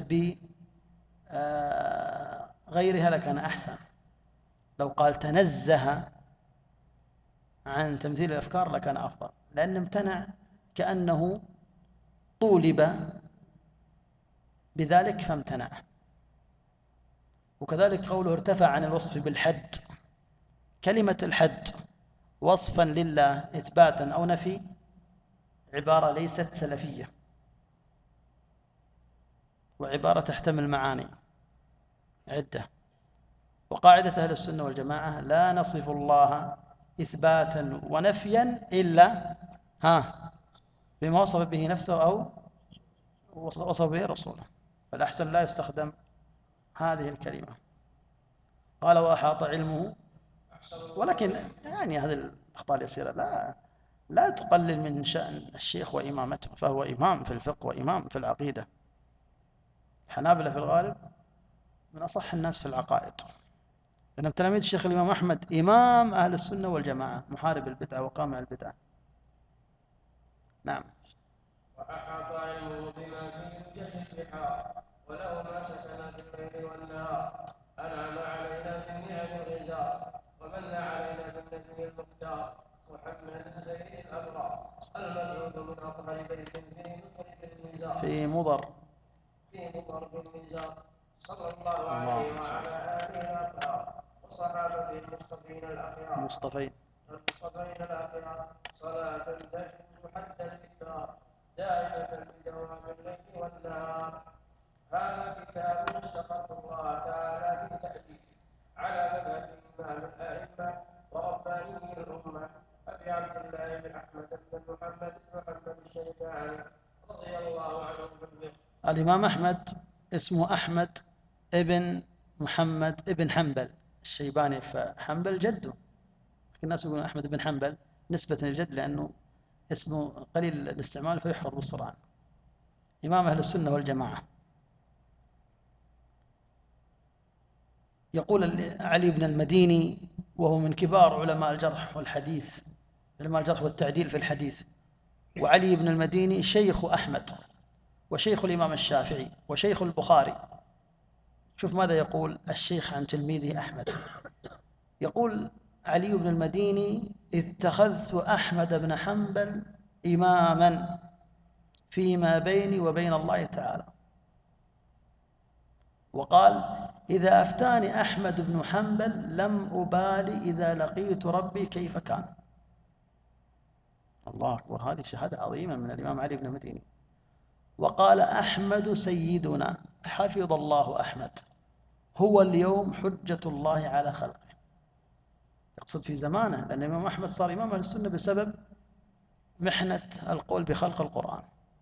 بغيرها لكان أحسن. لو قال تنزه عن تمثيل الأفكار لكان أفضل، لأن امتنع كأنه طولب بذلك فامتنع. وكذلك قوله ارتفع عن الوصف بالحد، كلمة الحد وصفا لله إثباتا أو نفي عبارة ليست سلفية، وعبارة تحتمل معاني عدة. وقاعدة أهل السنة والجماعة: لا نصف الله إثباتا ونفيا إلا ها بما وصف به نفسه أو وصف به رسوله، فالأحسن لا يستخدم هذه الكلمة. قال وأحاط علمه، ولكن يعني هذه الأخطاء اليسيرة لا لا تقلل من شأن الشيخ وإمامته، فهو إمام في الفقه وإمام في العقيدة. الحنابلة في الغالب من أصح الناس في العقائد، لأن تلاميذ الشيخ الإمام أحمد إمام أهل السنة والجماعة، محارب البدعة وقامع البدعة. نعم. وأحاط علمه بما في لجة البحار، وله ما سكن في الليل والنهار. أنعم علينا بالنعم الغزار، ومن علينا بالنبي المختار محمد سيد الأبرار، المبعوث من أطهر بيت في مضر الميزان في مضر في مضر الميزان، صلى الله عليه وعلى آله الأطهار وصحابته المصطفين الأخيار مصطفين المصطفين الأخيار، صلاة تجوز حد الإكثار دائمة بدوام الليل والنهار. هذا كتاب استقر الله تعالى في تأليفه على مذهب الإمام الأئمة ورباني الأمة أبي عبد الله بن أحمد بن محمد بن محمد الشيباني رضي الله عنه بالفقه. الإمام أحمد اسمه أحمد ابن محمد ابن حنبل الشيباني، فحنبل جده. الناس يقولون أحمد بن حنبل نسبة للجد لأنه اسمه قليل الاستعمال فيحفظ بالسرعة. إمام أهل السنة والجماعة. يقول علي بن المديني وهو من كبار علماء الجرح والحديث، علماء الجرح والتعديل في الحديث، وعلي بن المديني شيخ أحمد وشيخ الإمام الشافعي وشيخ البخاري. شوف ماذا يقول الشيخ عن تلميذه أحمد. يقول علي بن المديني: اتخذت أحمد بن حنبل إماما فيما بيني وبين الله تعالى. وقال: إذا أفتاني أحمد بن حنبل لم أبالي إذا لقيت ربي كيف كان. الله أكبر، هذه شهادة عظيمة من الإمام علي بن المديني. وقال: أحمد سيدنا حفظ الله أحمد، هو اليوم حجة الله على خلقه. يقصد في زمانه، لأن الإمام أحمد صار إمام أهل السنة بسبب محنة القول بخلق القرآن.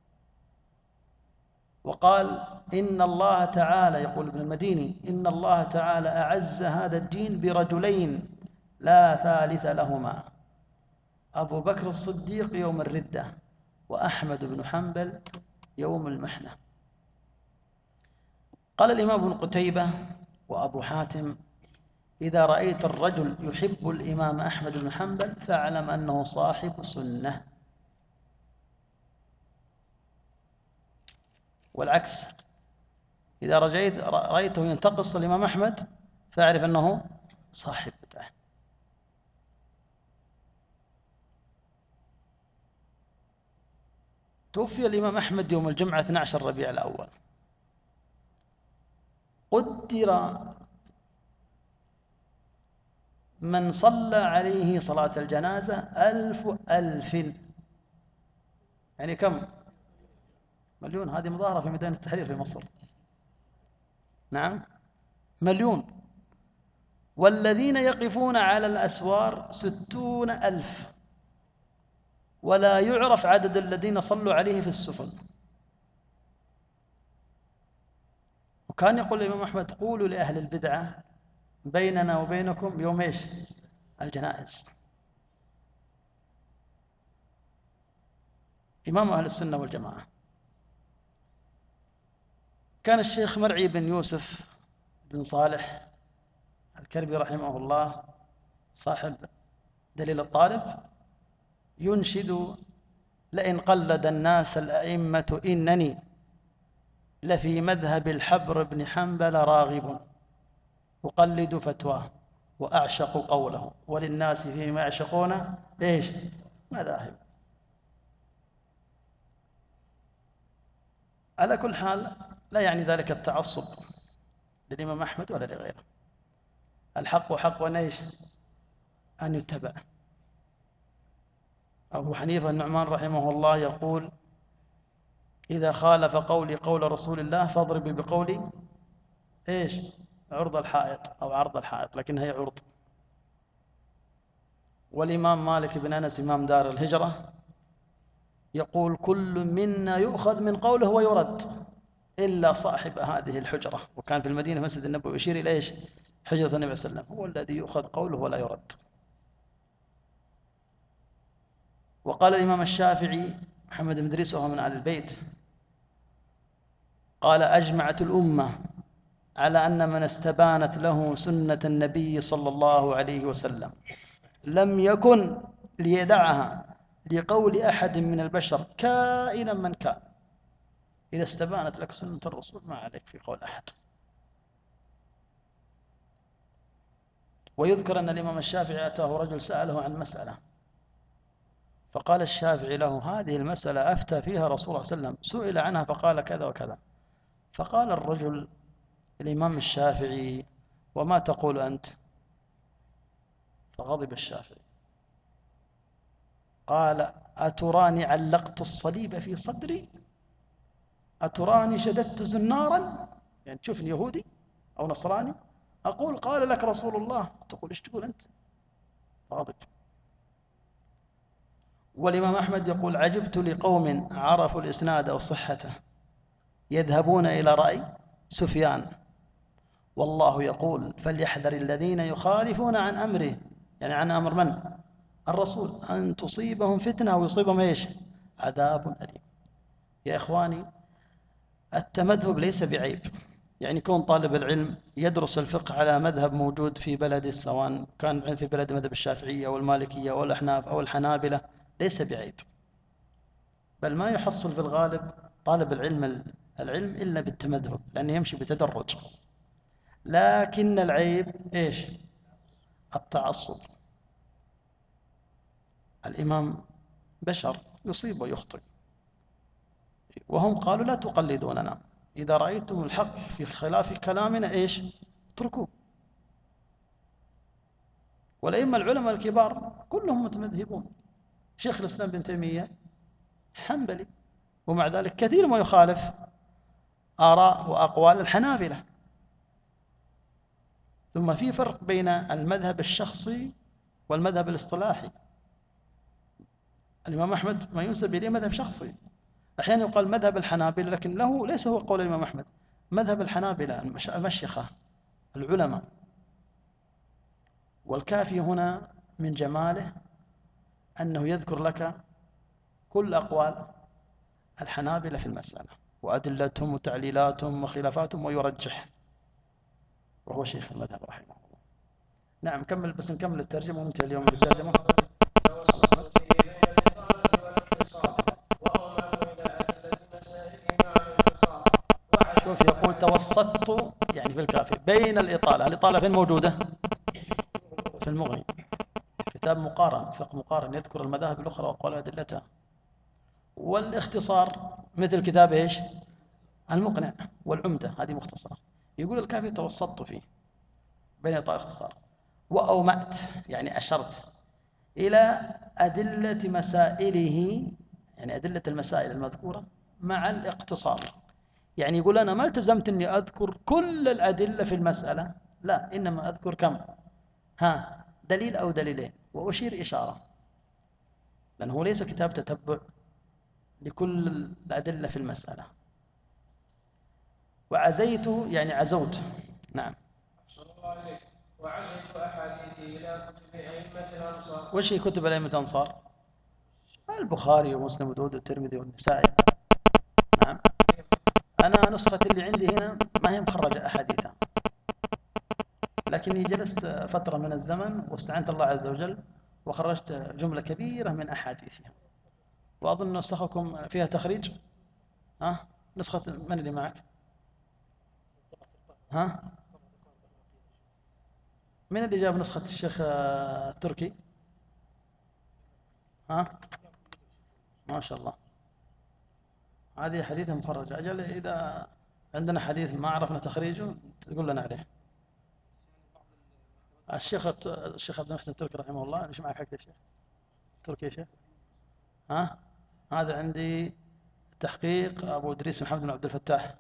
وقال: إن الله تعالى، يقول ابن المديني، إن الله تعالى أعز هذا الدين برجلين لا ثالث لهما، أبو بكر الصديق يوم الردة، وأحمد بن حنبل يوم المحنة. قال الإمام ابن قتيبة وأبو حاتم: إذا رأيت الرجل يحب الإمام أحمد بن حنبل فاعلم أنه صاحب سنة. والعكس، إذا رجيت رأيته ينتقص الإمام أحمد فاعرف أنه صاحب بدعة. توفي الإمام أحمد يوم الجمعة اثني عشر ربيع الأول. قدر من صلى عليه صلاة الجنازة ألف ألف، يعني كم؟ مليون. هذه مظاهرة في ميدان التحرير في مصر. نعم، مليون. والذين يقفون على الأسوار ستون ألف، ولا يعرف عدد الذين صلوا عليه في السفن. وكان يقول الإمام أحمد: قولوا لأهل البدعة بيننا وبينكم يوم إيش؟ الجنائز. إمام أهل السنة والجماعة. كان الشيخ مرعي بن يوسف بن صالح الكربي رحمه الله صاحب دليل الطالب ينشد: لئن قلد الناس الأئمة إنني لفي مذهب الحبر بن حنبل راغب، أقلد فتواه وأعشق قوله، وللناس فيما يعشقون إيش؟ مذاهب. على كل حال لا يعني ذلك التعصب للإمام أحمد ولا لغيره. الحق حق إيش؟ أن يتبع. أبو حنيفة النعمان رحمه الله يقول: إذا خالف قولي قول رسول الله فاضرب بقولي إيش؟ عرض الحائط أو عرض الحائط، لكن هي عرض. والإمام مالك بن أنس إمام دار الهجرة يقول: كل منا يؤخذ من قوله ويرد إلا صاحب هذه الحجرة. وكان في المدينة مسجد النبوي يشير إلى إيش؟ حجرة النبي صلى الله عليه وسلم، هو الذي يؤخذ قوله ولا يرد. وقال الإمام الشافعي محمد بن إدريس وهو من آل البيت قال: أجمعت الأمة على أن من استبانت له سنة النبي صلى الله عليه وسلم لم يكن ليدعها لقول أحد من البشر كائنا من كان. إذا استبانت لك سنة الرسول ما عليك في قول أحد. ويذكر أن الإمام الشافعي أتاه رجل سأله عن مسألة، فقال الشافعي له: هذه المسألة أفتى فيها رسول الله صلى الله عليه وسلم، سئل عنها فقال كذا وكذا. فقال الرجل الإمام الشافعي: وما تقول أنت؟ فغضب الشافعي قال: أتراني علقت الصليب في صدري؟ أتراني شددت زنارا؟ يعني تشوفني يهودي أو نصراني أقول قال لك رسول الله، تقول إيش تقول أنت؟ فغضب. والإمام أحمد يقول: عجبت لقوم عرفوا الإسناد أو صحته يذهبون إلى رأي سفيان، والله يقول: فليحذر الذين يخالفون عن أمره، يعني عن أمر من؟ الرسول، أن تصيبهم فتنة أو يصيبهم إيش؟ عذاب أليم. يا إخواني، التمذهب ليس بعيب، يعني يكون طالب العلم يدرس الفقه على مذهب موجود في بلده، سواء كان في بلد مذهب الشافعية والمالكية والأحناف أو الحنابلة، ليس بعيب، بل ما يحصل في الغالب طالب العلم العلم إلا بالتمذهب، لأنه يمشي بتدرج. لكن العيب إيش؟ التعصب. الإمام بشر يصيب ويخطئ، وهم قالوا: لا تقلدوننا، إذا رأيتم الحق في خلاف كلامنا إيش؟ اتركوه. والأئمة العلماء الكبار كلهم متمذهبون. شيخ الإسلام ابن تيمية حنبلي، ومع ذلك كثير ما يخالف آراء وأقوال الحنابلة. ثم في فرق بين المذهب الشخصي والمذهب الاصطلاحي. الإمام أحمد ما ينسب إليه مذهب شخصي، أحيانا يقال مذهب الحنابلة، لكن له ليس هو قول الإمام أحمد. مذهب الحنابلة المشيخة العلماء. والكافي هنا من جماله أنه يذكر لك كل أقوال الحنابلة في المسألة وأدلتهم وتعليلاتهم وخلافاتهم ويرجح، وهو شيخ المذهب رحمه الله. نعم كمل، بس نكمل الترجمة وانتهي اليوم بالترجمة. شوف يقول: توسطت يعني في الكافي بين الإطالة. الإطالة فين موجودة؟ في المغني، كتاب مقارن، فقه مقارن يذكر المذاهب الأخرى وأقوال أدلتها. والاختصار مثل كتاب إيش؟ المقنع والعمدة، هذه مختصرة. يقول الكافي توسطت فيه بين إطالة الاختصار، وأومأت يعني أشرت إلى أدلة مسائله، يعني أدلة المسائل المذكورة مع الاقتصار. يعني يقول أنا ما التزمت أني أذكر كل الأدلة في المسألة، لا، إنما أذكر كم؟ ها دليل أو دليلين، وأشير إشارة، لأنه ليس كتاب تتبع لكل الأدلة في المسألة. وعزيت يعني عزوت. نعم. وعزيت أحاديثي إلى كتب أئمة الأنصار. وش هي كتب الأئمة الأنصار؟ البخاري ومسلم وداود والترمذي والنسائي. نعم. أنا نسختي اللي عندي هنا ما هي مخرجة أحاديثها، لكني جلست فترة من الزمن واستعنت الله عز وجل وخرجت جملة كبيرة من أحاديثها. وأظن نسختكم فيها تخريج. ها نسخة من اللي معك؟ ها من اللي جاب نسخة الشيخ التركي؟ ها ما شاء الله، هذه حديثة مخرجة. أجل إذا عندنا حديث ما عرفنا تخريجه تقول لنا عليه. الشيخ الشيخ عبد المحسن التركي رحمه الله. ايش معك حق الشيخ تركي يا شيخ؟ ها هذا عندي تحقيق أبو إدريس محمد بن عبد الفتاح،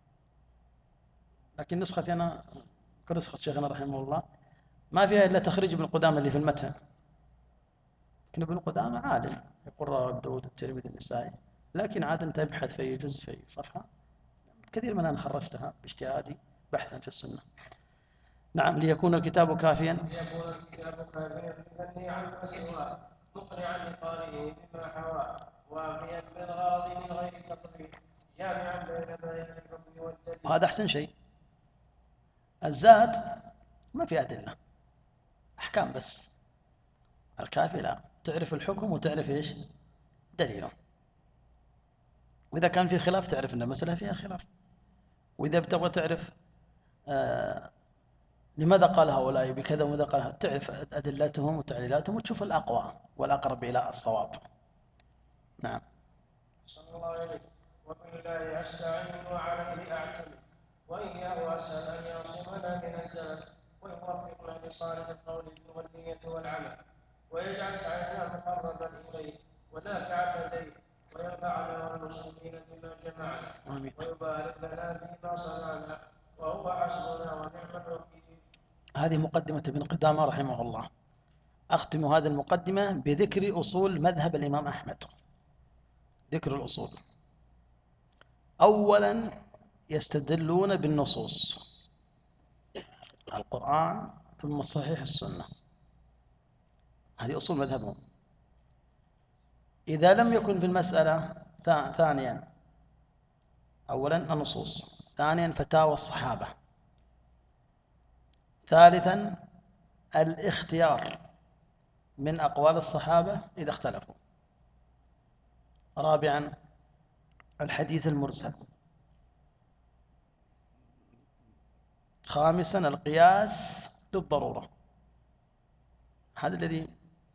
لكن نسختي أنا كنسخة شيخنا رحمه الله ما فيها إلا تخريج ابن قدامة اللي في المتن. لكن ابن قدامة عالم يقول رواه أبو داود الترمذي النسائي، لكن عادة تبحث في جزء في صفحة. كثير منها أنا خرجتها باجتهادي بحثا في السنة. نعم. ليكون الكتاب كافيا ليكون الكتاب كافيا بفني عما سواه، مقنعا لقارئه بما حواه، وافيا بالغرض من غير تطبيق، جامعا بين بيان الحكم والدليل. وهذا أحسن شيء. الزاد ما في أدلة، أحكام بس. الكافي لا، تعرف الحكم وتعرف إيش دليله. وإذا كان في خلاف تعرف أن المسألة فيها خلاف. وإذا بتبغى تعرف آه لماذا قال هؤلاء بكذا وماذا قال، تعرف أدلتهم وتعليلاتهم وتشوف الأقوى والأقرب إلى الصواب. نعم. صلى الله عليه. وبالله أستعين وعليه أعتمد، وإياه أسأل أن يعصمنا من الزمن، ويوفقنا لصالح القول والنية والعمل، ويجعل سعينا مقربا إليه ونافعا لديه، وينفعنا والمسلمين بما جمعنا، آمين. ويبارك لنا فيما صنعنا، وهو حسبنا ونعم الوكيل. هذه مقدمة ابن قدامة رحمه الله. أختم هذه المقدمة بذكر أصول مذهب الإمام أحمد. ذكر الأصول. أولا يستدلون بالنصوص، القرآن ثم صحيح السنة، هذه أصول مذهبهم. إذا لم يكن في المسألة ثانيا، أولا النصوص، ثانيا فتاوى الصحابة، ثالثا الاختيار من أقوال الصحابة إذا اختلفوا، رابعا الحديث المرسل، خامسا القياس للضرورة. هذا الذي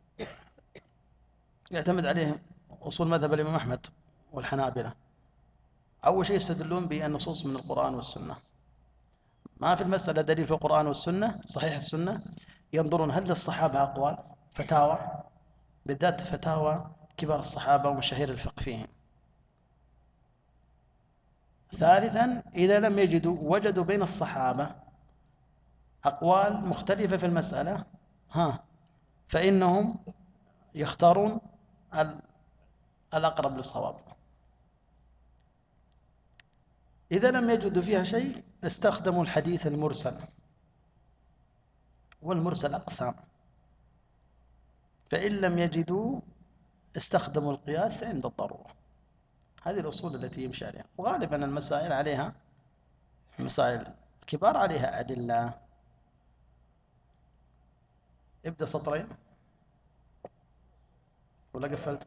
يعتمد عليه أصول مذهب الإمام أحمد والحنابلة. أول شيء يستدلون بالنصوص من القرآن والسنة. ما في المسألة دليل في القرآن والسنة صحيح السنة، ينظرون هل للصحابة أقوال فتاوى، بالذات فتاوى كبار الصحابة ومشاهير الفقه فيهم. ثالثا إذا لم يجدوا وجدوا بين الصحابة أقوال مختلفة في المسألة ها فإنهم يختارون الأقرب للصواب. إذا لم يجدوا فيها شيء استخدموا الحديث المرسل، والمرسل أقسام، فإن لم يجدوا استخدموا القياس عند الضرورة. هذه الأصول التي يمشي عليها، وغالبا المسائل عليها، المسائل الكبار عليها أدلة. ابدأ سطرين ولا قفلت؟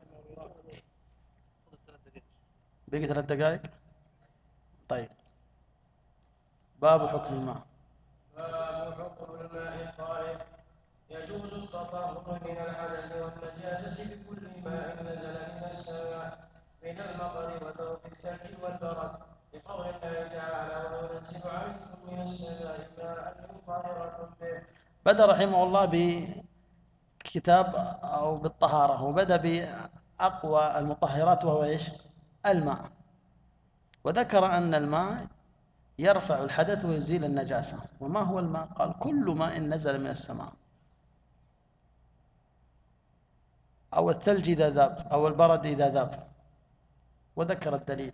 بقي ثلاث دقائق. طيب، باب حكم الماء. باب حكم الماء الطاهر. يجوز التطهر من الحدث والنجاسة بكل ماء نزل من السماء من المطر وذوب الثلج والبرد، لقول الله تعالى: وينزل عليكم من السماء ماء ليطهركم به. بدأ رحمه الله بكتاب أو بالطهارة، وبدأ بأقوى المطهرات وهو إيش؟ الماء. وذكر أن الماء يرفع الحدث ويزيل النجاسة. وما هو الماء؟ قال: كل ماء نزل من السماء، أو الثلج إذا ذاب، أو البرد إذا ذاب، وذكر الدليل.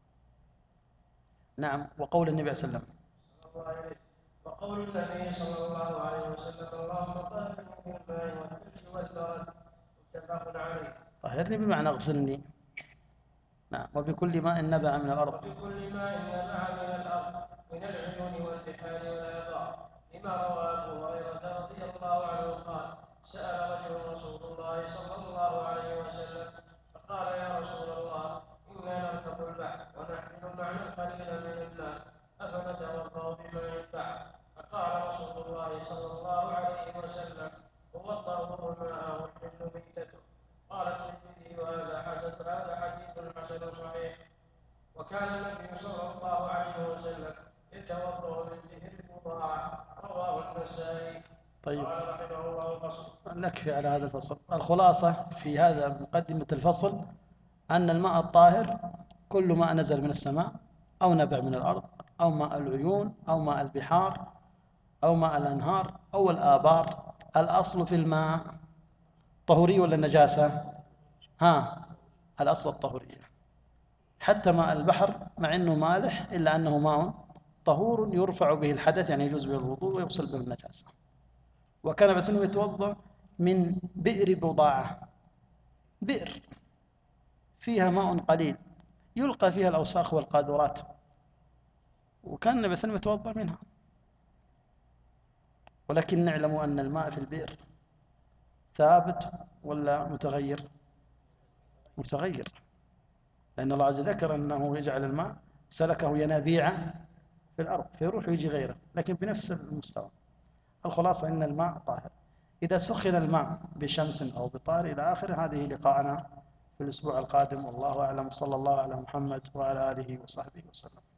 نعم. وقول النبي صلى الله عليه وسلم وقول النبي صلى الله عليه وسلم: اللهم طهرني بالماء والثلج والبرد، متفق عليه. طهرني بمعنى اغسلني. نعم. وبكل ماء نبع من الأرض. وبكل ماء نبع من الأرض من العيون والبحار والآبار، لما روى أبو هريرة رضي الله عنه قال: سأل رجل رسول الله صلى الله عليه وسلم فقال: يا رسول الله، إنا نركب البحر ونحمل معنا قليلا من الماء، أفنتوضأ بماء البحر؟ فقال رسول الله صلى الله عليه وسلم: هو الطهور ماءه الحل ميتته. قال الترمذي: هذا حدث هذا حديث حسن صحيح. وكان النبي صلى الله عليه وسلم يتوضأ من بئر بضاعة، رواه النسائي. طيب، قال رحمه الله: فصل. نكفي على هذا الفصل. الخلاصة في هذا مقدمة الفصل أن الماء الطاهر كل ماء نزل من السماء أو نبع من الأرض، أو ماء العيون، أو ماء البحار، أو ماء الأنهار، أو الآبار. الأصل في الماء طهوري ولا النجاسة؟ ها، الأصل الطهورية. حتى ماء البحر مع أنه مالح إلا أنه ماء طهور يرفع به الحدث، يعني يجوز به الوضوء ويغسل به النجاسة. وكان بس أنه يتوضأ من بئر بضاعة، بئر فيها ماء قليل يلقى فيها الأوساخ والقاذورات، وكان النبي صلى الله عليه وسلم يتوضأ منها. ولكن نعلم أن الماء في البئر ثابت ولا متغير؟ متغير، لأن الله عز وجل ذكر أنه يجعل الماء سلكه ينابيع في الأرض فيروح ويجي غيره، لكن بنفس المستوى. الخلاصة أن الماء طاهر. إذا سخن الماء بشمس أو بطار إلى آخره، هذه لقاءنا في الأسبوع القادم، والله أعلم. صلى الله على محمد وعلى آله وصحبه وسلم.